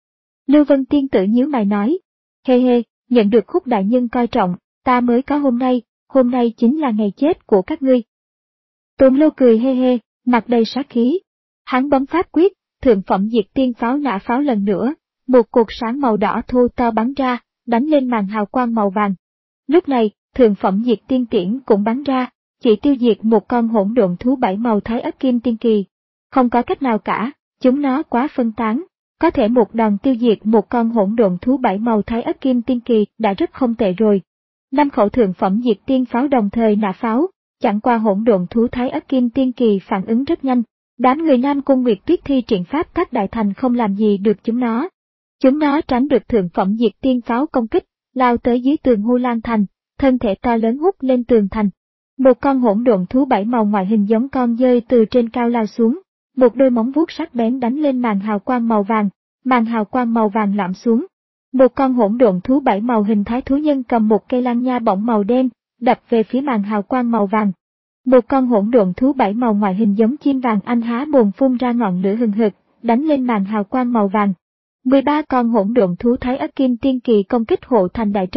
Lưu Vân Tiên Tử nhíu mày nói, hê hê, nhận được Khúc đại nhân coi trọng, ta mới có hôm nay, hôm nay chính là ngày chết của các ngươi. Tôn Lô cười hê hê, mặt đầy sát khí. Hắn bấm pháp quyết, thượng phẩm diệt tiên pháo nã pháo lần nữa, một cột sáng màu đỏ thô to bắn ra, đánh lên màn hào quang màu vàng. Lúc này, thượng phẩm diệt tiên tiễn cũng bắn ra, chỉ tiêu diệt một con hỗn độn thú bảy màu Thái Ất Kim Tiên kỳ. Không có cách nào cả, chúng nó quá phân tán, có thể một đòn tiêu diệt một con hỗn độn thú bảy màu Thái Ất Kim Tiên kỳ đã rất không tệ rồi. Năm khẩu thượng phẩm diệt tiên pháo đồng thời nã pháo, chẳng qua hỗn độn thú Thái Ất Kim Tiên kỳ phản ứng rất nhanh. Đám người Nam Cung Nguyệt Tuyết thi triển pháp các đại thành không làm gì được chúng nó. Chúng nó tránh được thượng phẩm diệt tiên pháo công kích, lao tới dưới tường Hồ Lan Thành, thân thể to lớn hút lên tường thành. Một con hỗn độn thú bảy màu ngoại hình giống con dơi từ trên cao lao xuống, một đôi móng vuốt sắc bén đánh lên màn hào quang màu vàng, màn hào quang màu vàng lạm xuống. Một con hỗn độn thú bảy màu hình thái thú nhân cầm một cây lan nha bổng màu đen, đập về phía màn hào quang màu vàng. Một con hỗn độn thú bảy màu ngoại hình giống chim vàng anh há mồm phun ra ngọn lửa hừng hực, đánh lên màn hào quang màu vàng. mười ba con hỗn độn thú Thái Ất Kim Tiên kỳ công kích hộ thành đại trận,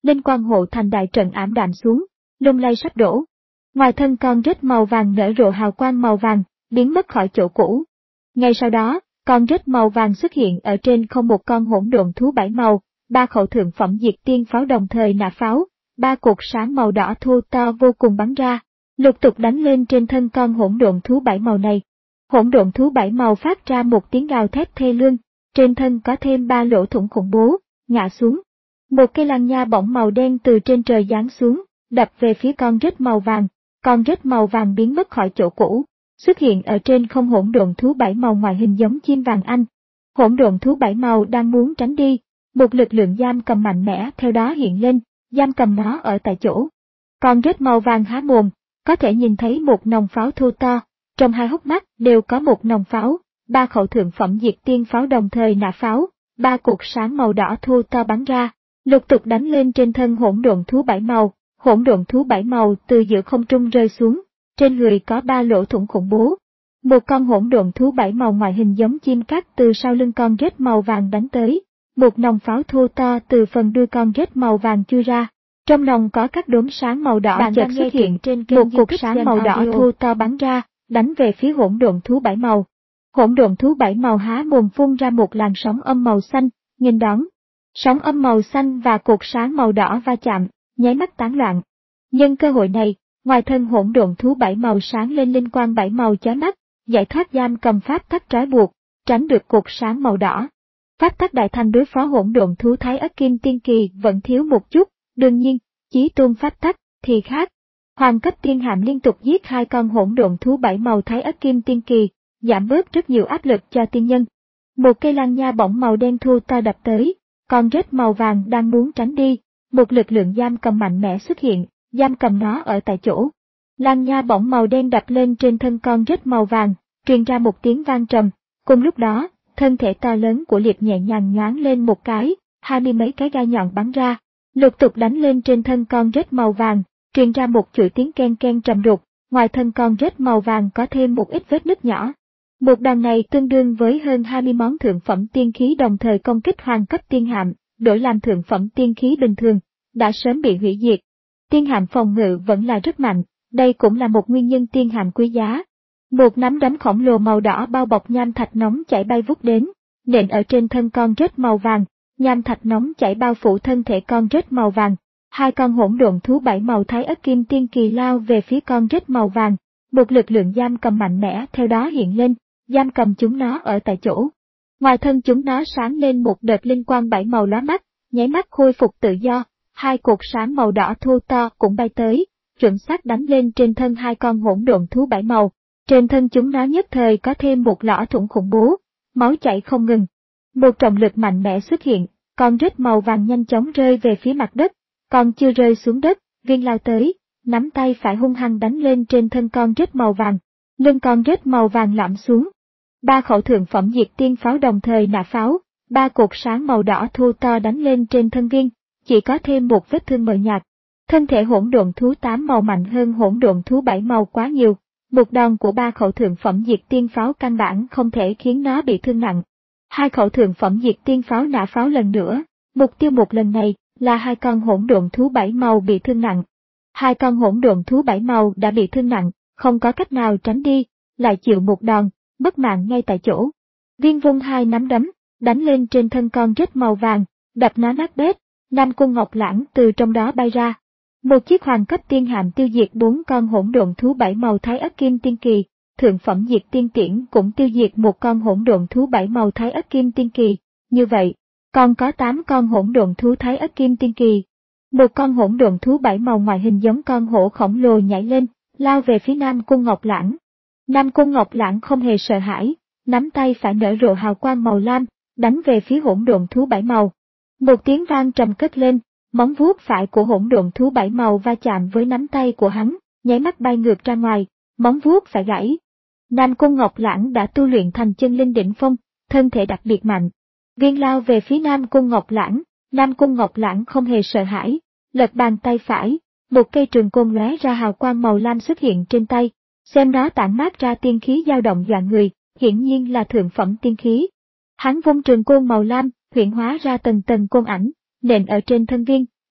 linh quang hộ thành đại trận ảm đạm xuống, lung lay sắp đổ. Ngoài thân con rết màu vàng nở rộ hào quang màu vàng, biến mất khỏi chỗ cũ. Ngay sau đó, con rết màu vàng xuất hiện ở trên không một con hỗn độn thú bảy màu, ba khẩu thượng phẩm diệt tiên pháo đồng thời nã pháo, ba cột sáng màu đỏ thô to vô cùng bắn ra, lục tục đánh lên trên thân con hỗn độn thú bảy màu này. Hỗn độn thú bảy màu phát ra một tiếng gào thét thê lương, trên thân có thêm ba lỗ thủng khủng bố, ngã xuống. Một cây lăng nha bổng màu đen từ trên trời giáng xuống, đập về phía con rết màu vàng, con rết màu vàng biến mất khỏi chỗ cũ, xuất hiện ở trên không hỗn độn thú bảy màu ngoài hình giống chim vàng anh. Hỗn độn thú bảy màu đang muốn tránh đi, một lực lượng giam cầm mạnh mẽ theo đó hiện lên, giam cầm nó ở tại chỗ. Con rết màu vàng há mồm, có thể nhìn thấy một nòng pháo thô to, trong hai hốc mắt đều có một nòng pháo, ba khẩu thượng phẩm diệt tiên pháo đồng thời nã pháo, ba cột sáng màu đỏ thô to bắn ra, lục tục đánh lên trên thân hỗn độn thú bảy màu. Hỗn độn thú bảy màu từ giữa không trung rơi xuống, trên người có ba lỗ thủng khủng bố. Một con hỗn độn thú bảy màu ngoài hình giống chim cát từ sau lưng con rết màu vàng đánh tới, một nòng pháo thô to từ phần đuôi con rết màu vàng chui ra. Trong nòng có các đốm sáng màu đỏ chợt xuất hiện, trên một cột sáng màu đỏ thô to bắn ra, đánh về phía hỗn độn thú bảy màu. Hỗn độn thú bảy màu há mồm phun ra một làn sóng âm màu xanh, nghênh đón. Sóng âm màu xanh và cột sáng màu đỏ va chạm, nháy mắt tán loạn. Nhân cơ hội này, ngoài thân hỗn độn thú bảy màu sáng lên linh quang bảy màu chói mắt, giải thoát giam cầm pháp tắc trói buộc, tránh được cột sáng màu đỏ. Pháp tắc đại thành đối phó hỗn độn thú Thái Ất Kim Tiên Kỳ vẫn thiếu một chút, đương nhiên, chí tôn pháp tắc thì khác. Hoàng cấp tiên hạm liên tục giết hai con hỗn độn thú bảy màu Thái Ất Kim Tiên Kỳ, giảm bớt rất nhiều áp lực cho tiên nhân. Một cây lăng nha bổng màu đen thô to đập tới, con rết màu vàng đang muốn tránh đi, một lực lượng giam cầm mạnh mẽ xuất hiện, giam cầm nó ở tại chỗ. Lăng nha bổng màu đen đập lên trên thân con rết màu vàng, truyền ra một tiếng vang trầm. Cùng lúc đó, thân thể to lớn của Liệt nhẹ nhàng nhoáng lên một cái, hai mươi mấy cái gai nhọn bắn ra, lục tục đánh lên trên thân con rết màu vàng, truyền ra một chuỗi tiếng ken ken trầm đục. Ngoài thân con rết màu vàng có thêm một ít vết nứt nhỏ. Một đòn này tương đương với hơn hai mươi món thượng phẩm tiên khí đồng thời công kích hoàng cấp tiên hạm, đổi làm thượng phẩm tiên khí bình thường, đã sớm bị hủy diệt. Tiên hạm phòng ngự vẫn là rất mạnh, đây cũng là một nguyên nhân tiên hạm quý giá. Một nắm đấm khổng lồ màu đỏ bao bọc nham thạch nóng chảy bay vút đến, nện ở trên thân con rết màu vàng, nham thạch nóng chảy bao phủ thân thể con rết màu vàng. Hai con hỗn độn thú bảy màu Thái Ất Kim Tiên Kỳ lao về phía con rết màu vàng, một lực lượng giam cầm mạnh mẽ theo đó hiện lên, giam cầm chúng nó ở tại chỗ. Ngoài thân chúng nó sáng lên một đợt linh quang bảy màu lóa mắt, nháy mắt khôi phục tự do, hai cột sáng màu đỏ thô to cũng bay tới, chuẩn xác đánh lên trên thân hai con hỗn độn thú bảy màu. Trên thân chúng nó nhất thời có thêm một lỗ thủng khủng bố, máu chảy không ngừng. Một trọng lực mạnh mẽ xuất hiện, con rết màu vàng nhanh chóng rơi về phía mặt đất, còn chưa rơi xuống đất, Viên lao tới, nắm tay phải hung hăng đánh lên trên thân con rết màu vàng, lưng con rết màu vàng lõm xuống. Ba khẩu thượng phẩm diệt tiên pháo đồng thời nã pháo, ba cột sáng màu đỏ thô to đánh lên trên thân Viên, chỉ có thêm một vết thương mờ nhạt. Thân thể hỗn độn thú tám màu mạnh hơn hỗn độn thú bảy màu quá nhiều, một đòn của ba khẩu thượng phẩm diệt tiên pháo căn bản không thể khiến nó bị thương nặng. Hai khẩu thượng phẩm diệt tiên pháo nã pháo lần nữa, mục tiêu một lần này là hai con hỗn độn thú bảy màu bị thương nặng. Hai con hỗn độn thú bảy màu đã bị thương nặng, không có cách nào tránh đi, lại chịu một đòn, mất mạng ngay tại chỗ. Viên vung hai nắm đấm, đánh lên trên thân con rết màu vàng, đập nó nát bét, năm cung ngọc lãng từ trong đó bay ra. Một chiếc hoàng cấp tiên hạm tiêu diệt bốn con hỗn độn thú bảy màu Thái Ất Kim Tiên Kỳ, thượng phẩm diệt tiên tiễn cũng tiêu diệt một con hỗn độn thú bảy màu Thái Ất Kim Tiên Kỳ. Như vậy, còn có tám con hỗn độn thú Thái Ất Kim Tiên Kỳ. Một con hỗn độn thú bảy màu ngoại hình giống con hổ khổng lồ nhảy lên, lao về phía Nam Cung Ngọc Lãng. Nam Cung Ngọc Lãng không hề sợ hãi, nắm tay phải nở rộ hào quang màu lam, đánh về phía hỗn độn thú bảy màu. Một tiếng vang trầm cất lên, móng vuốt phải của hỗn độn thú bảy màu va chạm với nắm tay của hắn, nháy mắt bay ngược ra ngoài, móng vuốt phải gãy. Nam Cung Ngọc Lãng đã tu luyện thành chân linh đỉnh phong, thân thể đặc biệt mạnh. Viên lao về phía Nam Cung Ngọc Lãng, Nam Cung Ngọc Lãng không hề sợ hãi, lật bàn tay phải, một cây trường côn lóe ra hào quang màu lam xuất hiện trên tay, xem nó tản mát ra tiên khí dao động dọa người, hiển nhiên là thượng phẩm tiên khí. Hắn vung trường côn màu lam, huyễn hóa ra tầng tầng côn ảnh, nện ở trên thân Viên,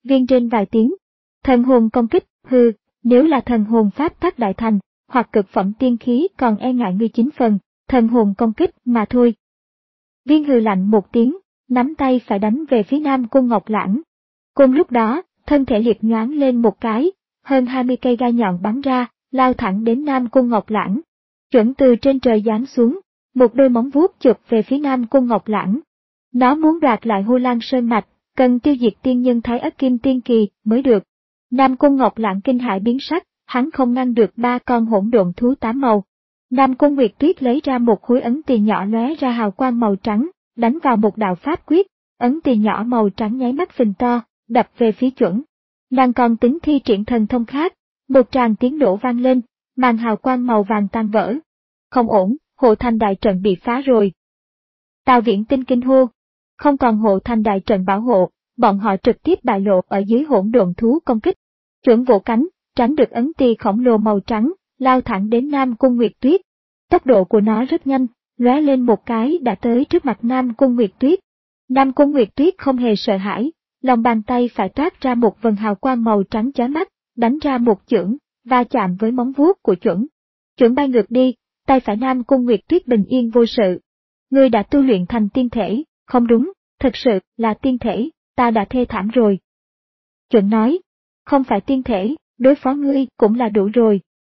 viên trên vài tiếng. Thần hồn công kích, hừ, nếu là thần hồn pháp tắc đại thành, hoặc cực phẩm tiên khí còn e ngại ngươi chín phần, thần hồn công kích mà thôi. Viên hừ lạnh một tiếng, nắm tay phải đánh về phía Nam Cung Ngọc Lãng. Cùng lúc đó, thân thể liệt nhoáng lên một cái, hơn hai mươi cây gai nhọn bắn ra, lao thẳng đến Nam Cung Ngọc Lãng. Chuẩn từ trên trời giáng xuống, một đôi móng vuốt chụp về phía Nam Cung Ngọc Lãng. Nó muốn đoạt lại Hồ Lan Sơn Mạch, cần tiêu diệt tiên nhân Thái Ất Kim Tiên Kỳ mới được. Nam Cung Ngọc Lãng kinh hãi biến sắc, hắn không ngăn được ba con hỗn độn thú tám màu. Nam Cung Nguyệt Tuyết lấy ra một khối ấn tỳ nhỏ lóe ra hào quang màu trắng, đánh vào một đạo pháp quyết, ấn tỳ nhỏ màu trắng nháy mắt phình to, đập về phía chuẩn. Nàng còn tính thi triển thần thông khác, một tràng tiếng nổ vang lên, màn hào quang màu vàng tan vỡ. Không ổn, hộ thành đại trận bị phá rồi. Tào Viễn Tinh kinh hô, không còn hộ thành đại trận bảo hộ, bọn họ trực tiếp bại lộ ở dưới hỗn độn thú công kích. Chuẩn vỗ cánh, tránh được ấn tỳ khổng lồ màu trắng, lao thẳng đến Nam Cung Nguyệt Tuyết. Tốc độ của nó rất nhanh, lóe lên một cái đã tới trước mặt Nam Cung Nguyệt Tuyết. Nam Cung Nguyệt Tuyết không hề sợ hãi, lòng bàn tay phải toát ra một vầng hào quang màu trắng chói mắt, đánh ra một chưởng, va chạm với móng vuốt của chuẩn. Chuẩn bay ngược đi, tay phải Nam Cung Nguyệt Tuyết bình yên vô sự. Ngươi đã tu luyện thành tiên thể, không đúng, thực sự là tiên thể, ta đã thê thảm rồi. Chuẩn nói, không phải tiên thể, đối phó ngươi cũng là đủ rồi.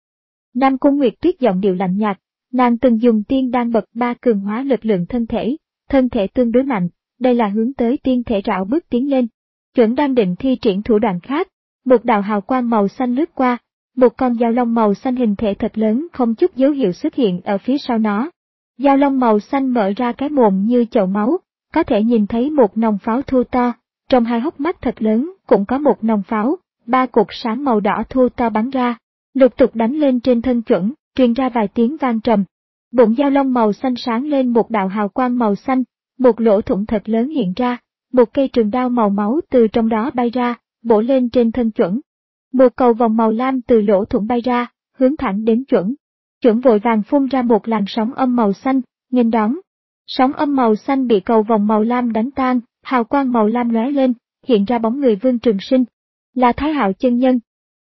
Nam Cung Nguyệt Tuyết giọng điệu lạnh nhạt, nàng từng dùng tiên đan bậc ba cường hóa lực lượng thân thể, thân thể tương đối mạnh, đây là hướng tới tiên thể rảo bước tiến lên. Chuẩn đang định thi triển thủ đoạn khác, một đạo hào quang màu xanh lướt qua, một con dao long màu xanh hình thể thật lớn không chút dấu hiệu xuất hiện ở phía sau nó. Dao long màu xanh mở ra cái mồm như chậu máu, có thể nhìn thấy một nòng pháo thô to, trong hai hốc mắt thật lớn cũng có một nòng pháo, ba cột sáng màu đỏ thô to bắn ra, lục tục đánh lên trên thân chuẩn, truyền ra vài tiếng vang trầm. Bụng dao long màu xanh sáng lên một đạo hào quang màu xanh, một lỗ thủng thật lớn hiện ra, một cây trường đao màu máu từ trong đó bay ra, bổ lên trên thân chuẩn. Một cầu vòng màu lam từ lỗ thủng bay ra, hướng thẳng đến chuẩn. Chuẩn vội vàng phun ra một làn sóng âm màu xanh, nghênh đón. Sóng âm màu xanh bị cầu vòng màu lam đánh tan, hào quang màu lam lóe lên, hiện ra bóng người Vương Trường Sinh. Là Thái Hạo chân nhân.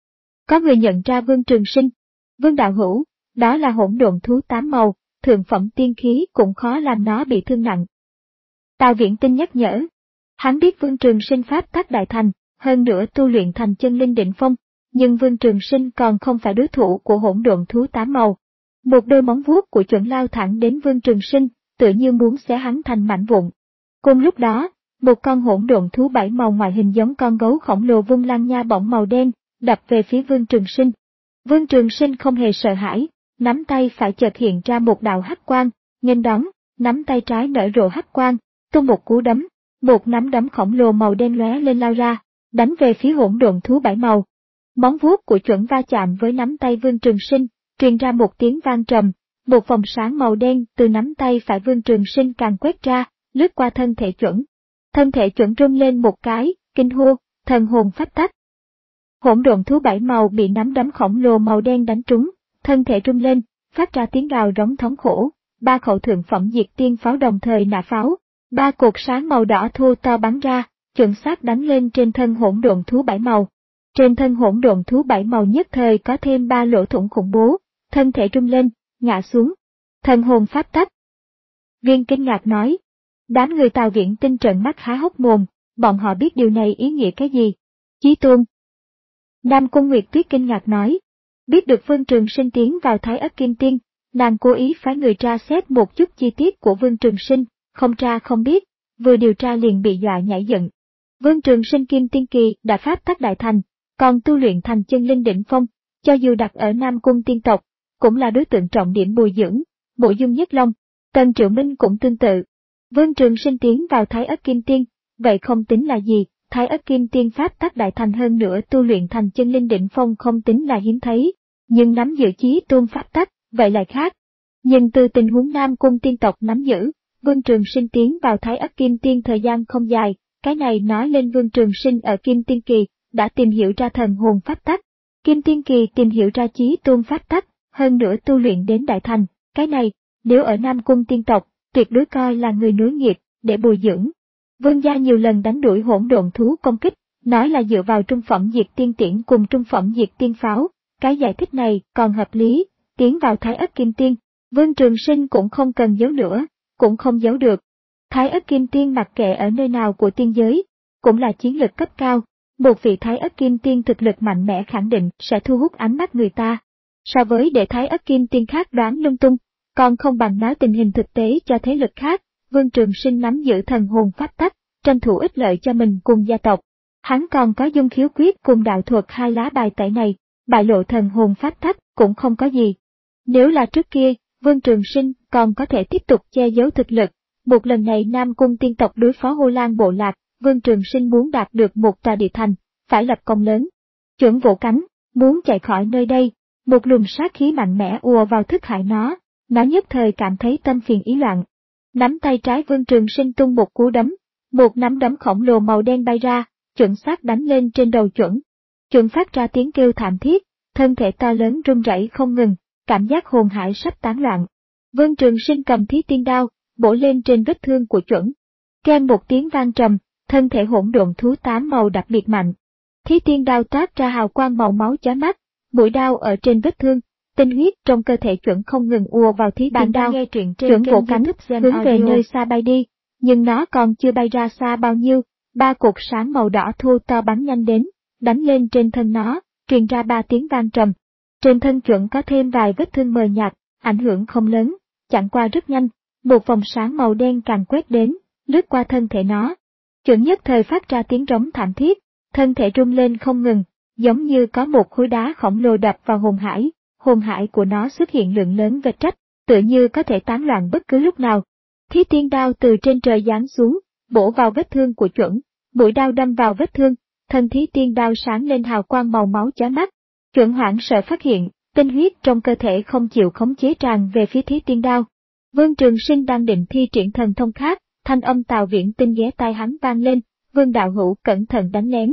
Có người nhận ra Vương Trường Sinh. Vương đạo hữu, đó là hỗn độn thú tám màu, thượng phẩm tiên khí cũng khó làm nó bị thương nặng. Tào Viễn Tinh nhắc nhở. Hắn biết Vương Trường Sinh pháp tắc đại thành, hơn nữa tu luyện thành chân linh đỉnh phong, nhưng Vương Trường Sinh còn không phải đối thủ của hỗn độn thú tám màu. Một đôi móng vuốt của chuẩn lao thẳng đến Vương Trường Sinh, tựa như muốn xé hắn thành mảnh vụn. Cùng lúc đó, một con hỗn độn thú bảy màu ngoại hình giống con gấu khổng lồ vung lăng nha bổng màu đen, đập về phía Vương Trường Sinh. Vương Trường Sinh không hề sợ hãi, nắm tay phải chợt hiện ra một đạo hắc quang, nghênh đón, nắm tay trái nở rộ hắc quang, tung một cú đấm, một nắm đấm khổng lồ màu đen lóe lên lao ra, đánh về phía hỗn độn thú bảy màu. Móng vuốt của chuẩn va chạm với nắm tay Vương Trường Sinh, truyền ra một tiếng vang trầm, một vòng sáng màu đen từ nắm tay phải Vương Trường Sinh càng quét ra, lướt qua thân thể chuẩn. Thân thể chuẩn rung lên một cái, kinh hô, thần hồn pháp tắc. Hỗn độn thú bảy màu bị nắm đấm khổng lồ màu đen đánh trúng, thân thể rung lên, phát ra tiếng gào rống thống khổ, ba khẩu thượng phẩm diệt tiên pháo đồng thời nã pháo, ba cột sáng màu đỏ thô to bắn ra, chuẩn xác đánh lên trên thân hỗn độn thú bảy màu. Trên thân hỗn độn thú bảy màu nhất thời có thêm ba lỗ thủng khủng bố, thân thể rung lên, ngã xuống. Thần hồn pháp tắc. Viên kinh ngạc nói. Đám người Tào Viễn Tinh trợn mắt há hốc mồm, bọn họ biết điều này ý nghĩa cái gì. Chí tôn. Nam Cung Nguyệt Tuyết kinh ngạc nói. Biết được Vương Trường Sinh tiến vào Thái Ất Kim Tiên, nàng cố ý phái người tra xét một chút chi tiết của Vương Trường Sinh, không tra không biết, vừa điều tra liền bị dọa nhảy dựng. Vương Trường Sinh Kim Tiên Kỳ đã pháp tắc đại thành, còn tu luyện thành chân linh đỉnh phong, cho dù đặt ở Nam Cung tiên tộc, cũng là đối tượng trọng điểm bồi dưỡng. Mộ Dung Nhất Long, Tần Triệu Minh cũng tương tự. Vương Trường Sinh tiến vào Thái Ất Kim Tiên, vậy không tính là gì, Thái Ất Kim Tiên pháp tắc đại thành hơn nữa tu luyện thành chân linh đỉnh phong không tính là hiếm thấy, nhưng nắm giữ chí tôn pháp tắc, vậy lại khác. Nhưng từ tình huống Nam Cung tiên tộc nắm giữ, Vương Trường Sinh tiến vào Thái Ất Kim Tiên thời gian không dài, cái này nói lên Vương Trường Sinh ở Kim Tiên Kỳ đã tìm hiểu ra thần hồn pháp tắc, Kim Tiên Kỳ tìm hiểu ra chí tôn pháp tắc, hơn nữa tu luyện đến đại thành, cái này, nếu ở Nam Cung tiên tộc, tuyệt đối coi là người nối nghiệp, để bồi dưỡng. Vương gia nhiều lần đánh đuổi hỗn độn thú công kích, nói là dựa vào trung phẩm diệt tiên tiễn cùng trung phẩm diệt tiên pháo, cái giải thích này còn hợp lý, tiến vào Thái Ất Kim Tiên, Vương Trường Sinh cũng không cần giấu nữa, cũng không giấu được. Thái Ất Kim Tiên mặc kệ ở nơi nào của tiên giới, cũng là chiến lực cấp cao, một vị Thái Ất Kim Tiên thực lực mạnh mẽ khẳng định sẽ thu hút ánh mắt người ta. So với để Thái Ất Kim Tiên khác đoán lung tung, còn không bằng nói tình hình thực tế cho thế lực khác, Vương Trường Sinh nắm giữ thần hồn pháp tắc, tranh thủ ích lợi cho mình cùng gia tộc. Hắn còn có dung khiếu quyết cùng đạo thuật hai lá bài tẩy này, bại lộ thần hồn pháp tắc cũng không có gì. Nếu là trước kia, Vương Trường Sinh còn có thể tiếp tục che giấu thực lực, một lần này Nam Cung tiên tộc đối phó Hồ Lan bộ lạc, Vương Trường Sinh muốn đạt được một tòa địa thành, phải lập công lớn. Chuẩn vỗ cánh, muốn chạy khỏi nơi đây, một luồng sát khí mạnh mẽ ùa vào thức hải nó, nó nhất thời cảm thấy tâm phiền ý loạn. Nắm tay trái Vương Trường Sinh tung một cú đấm, một nắm đấm khổng lồ màu đen bay ra, chuẩn xác đánh lên trên đầu chuẩn. Chuẩn phát ra tiếng kêu thảm thiết, thân thể to lớn run rẩy không ngừng, cảm giác hồn hải sắp tán loạn. Vương Trường Sinh cầm Thí Tiên đao, bổ lên trên vết thương của chuẩn. Keng một tiếng vang trầm, thân thể hỗn độn thú tám màu đặc biệt mạnh. Thí Tiên đao toát ra hào quang màu máu chói mắt, mũi đao ở trên vết thương, tinh huyết trong cơ thể chuẩn không ngừng ùa vào Thí Tiên đao. Chuẩn vỗ cánh, hướng về nơi xa bay đi, nhưng nó còn chưa bay ra xa bao nhiêu, ba cột sáng màu đỏ thô to bắn nhanh đến, đánh lên trên thân nó, truyền ra ba tiếng vang trầm. Trên thân chuẩn có thêm vài vết thương mờ nhạt, ảnh hưởng không lớn, chẳng qua rất nhanh, một vòng sáng màu đen càng quét đến, lướt qua thân thể nó. Chuẩn nhất thời phát ra tiếng rống thảm thiết, thân thể rung lên không ngừng, giống như có một khối đá khổng lồ đập vào hồn hải, hồn hải của nó xuất hiện lượng lớn vết rách, tựa như có thể tán loạn bất cứ lúc nào. Thí Tiên đao từ trên trời giáng xuống, bổ vào vết thương của chuẩn, mũi đao đâm vào vết thương, thân Thí Tiên đao sáng lên hào quang màu máu chói mắt. Chuẩn hoảng sợ phát hiện, tinh huyết trong cơ thể không chịu khống chế tràn về phía Thí Tiên đao. Vương Trường Sinh đang định thi triển thần thông khác, thanh âm Tào Viễn Tinh ghé tai hắn vang lên, Vương đạo hữu cẩn thận đánh lén.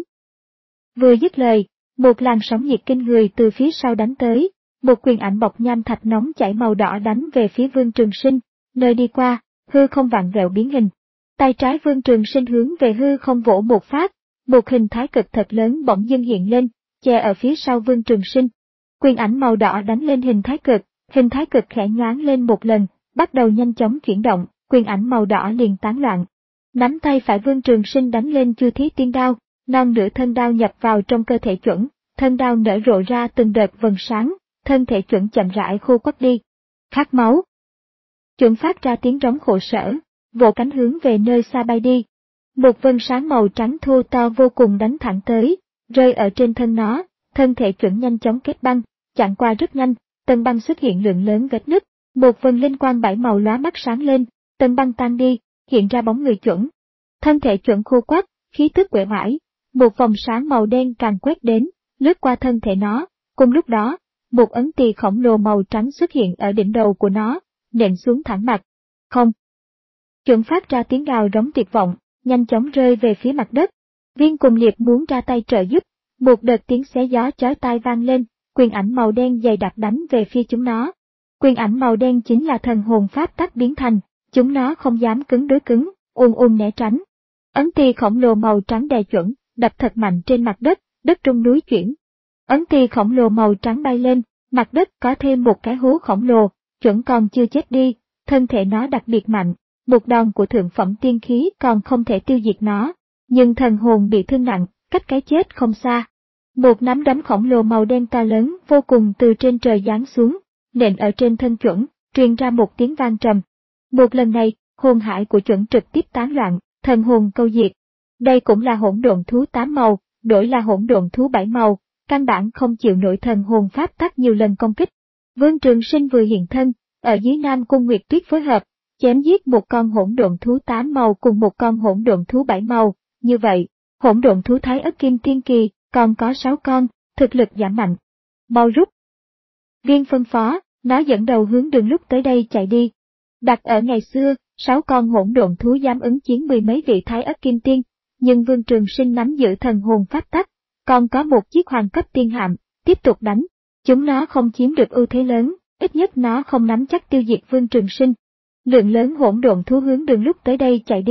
Vừa dứt lời, một làn sóng nhiệt kinh người từ phía sau đánh tới, một quyền ảnh bọc nham thạch nóng chảy màu đỏ đánh về phía Vương Trường Sinh, nơi đi qua, hư không vặn vẹo biến hình. Tay trái Vương Trường Sinh hướng về hư không vỗ một phát, một hình thái cực thật lớn bỗng dưng hiện lên, che ở phía sau Vương Trường Sinh. Quyền ảnh màu đỏ đánh lên hình thái cực, hình thái cực khẽ nhoáng lên một lần, bắt đầu nhanh chóng chuyển động, quyền ảnh màu đỏ liền tán loạn. Nắm tay phải Vương Trường Sinh đánh lên Chư Thí Tiên đao, non nửa thân đao nhập vào trong cơ thể chuẩn, thân đao nở rộ ra từng đợt vầng sáng, thân thể chuẩn chậm rãi khô quắt đi. Khát máu. Chuẩn phát ra tiếng rống khổ sở, vỗ cánh hướng về nơi xa bay đi. Một vân sáng màu trắng thô to vô cùng đánh thẳng tới, rơi ở trên thân nó, thân thể chuẩn nhanh chóng kết băng, chẳng qua rất nhanh, tầng băng xuất hiện lượng lớn vết nứt, một vân linh quang bảy màu lóa mắt sáng lên, tầng băng tan đi, hiện ra bóng người chuẩn. Thân thể chuẩn khô quắt, khí tức uể oải, một vòng sáng màu đen càng quét đến, lướt qua thân thể nó, cùng lúc đó, một ấn tỳ khổng lồ màu trắng xuất hiện ở đỉnh đầu của nó, nện xuống thẳng mặt. Không. Chuẩn phát ra tiếng gào rống tuyệt vọng, nhanh chóng rơi về phía mặt đất. Viên cùng liệt muốn ra tay trợ giúp, một đợt tiếng xé gió chói tai vang lên, quyền ảnh màu đen dày đặc đánh về phía chúng nó. Quyền ảnh màu đen chính là thần hồn pháp tắc biến thành, chúng nó không dám cứng đối cứng, ùn ùn né tránh. Ấn tỳ khổng lồ màu trắng đè chuẩn, đập thật mạnh trên mặt đất, đất rung núi chuyển. Ấn tỳ khổng lồ màu trắng bay lên, mặt đất có thêm một cái hố khổng lồ, chuẩn còn chưa chết đi, thân thể nó đặc biệt mạnh, một đòn của thượng phẩm tiên khí còn không thể tiêu diệt nó, nhưng thần hồn bị thương nặng, cách cái chết không xa. Một nắm đấm khổng lồ màu đen to lớn vô cùng từ trên trời giáng xuống, nện ở trên thân chuẩn, truyền ra một tiếng vang trầm. Một lần này, hồn hải của chuẩn trực tiếp tán loạn, thần hồn câu diệt. Đây cũng là hỗn độn thú tám màu, đổi là hỗn độn thú bảy màu, căn bản không chịu nổi thần hồn pháp tắc nhiều lần công kích. Vương Trường Sinh vừa hiện thân, ở dưới Nam Cung Nguyệt Tuyết phối hợp, chém giết một con hỗn độn thú tám màu cùng một con hỗn độn thú bảy màu, như vậy, hỗn độn thú Thái Ất Kim Tiên kỳ, còn có sáu con, thực lực giảm mạnh. Mau rút. Viên phân phó, nó dẫn đầu hướng đường lúc tới đây chạy đi. Đặt ở ngày xưa, sáu con hỗn độn thú dám ứng chiến mười mấy vị Thái Ất Kim Tiên, nhưng Vương Trường Sinh nắm giữ thần hồn pháp tắc, còn có một chiếc hoàng cấp tiên hạm, tiếp tục đánh. Chúng nó không chiếm được ưu thế lớn, ít nhất nó không nắm chắc tiêu diệt Vương Trường Sinh. Lượng lớn hỗn độn thú hướng đường lúc tới đây chạy đi,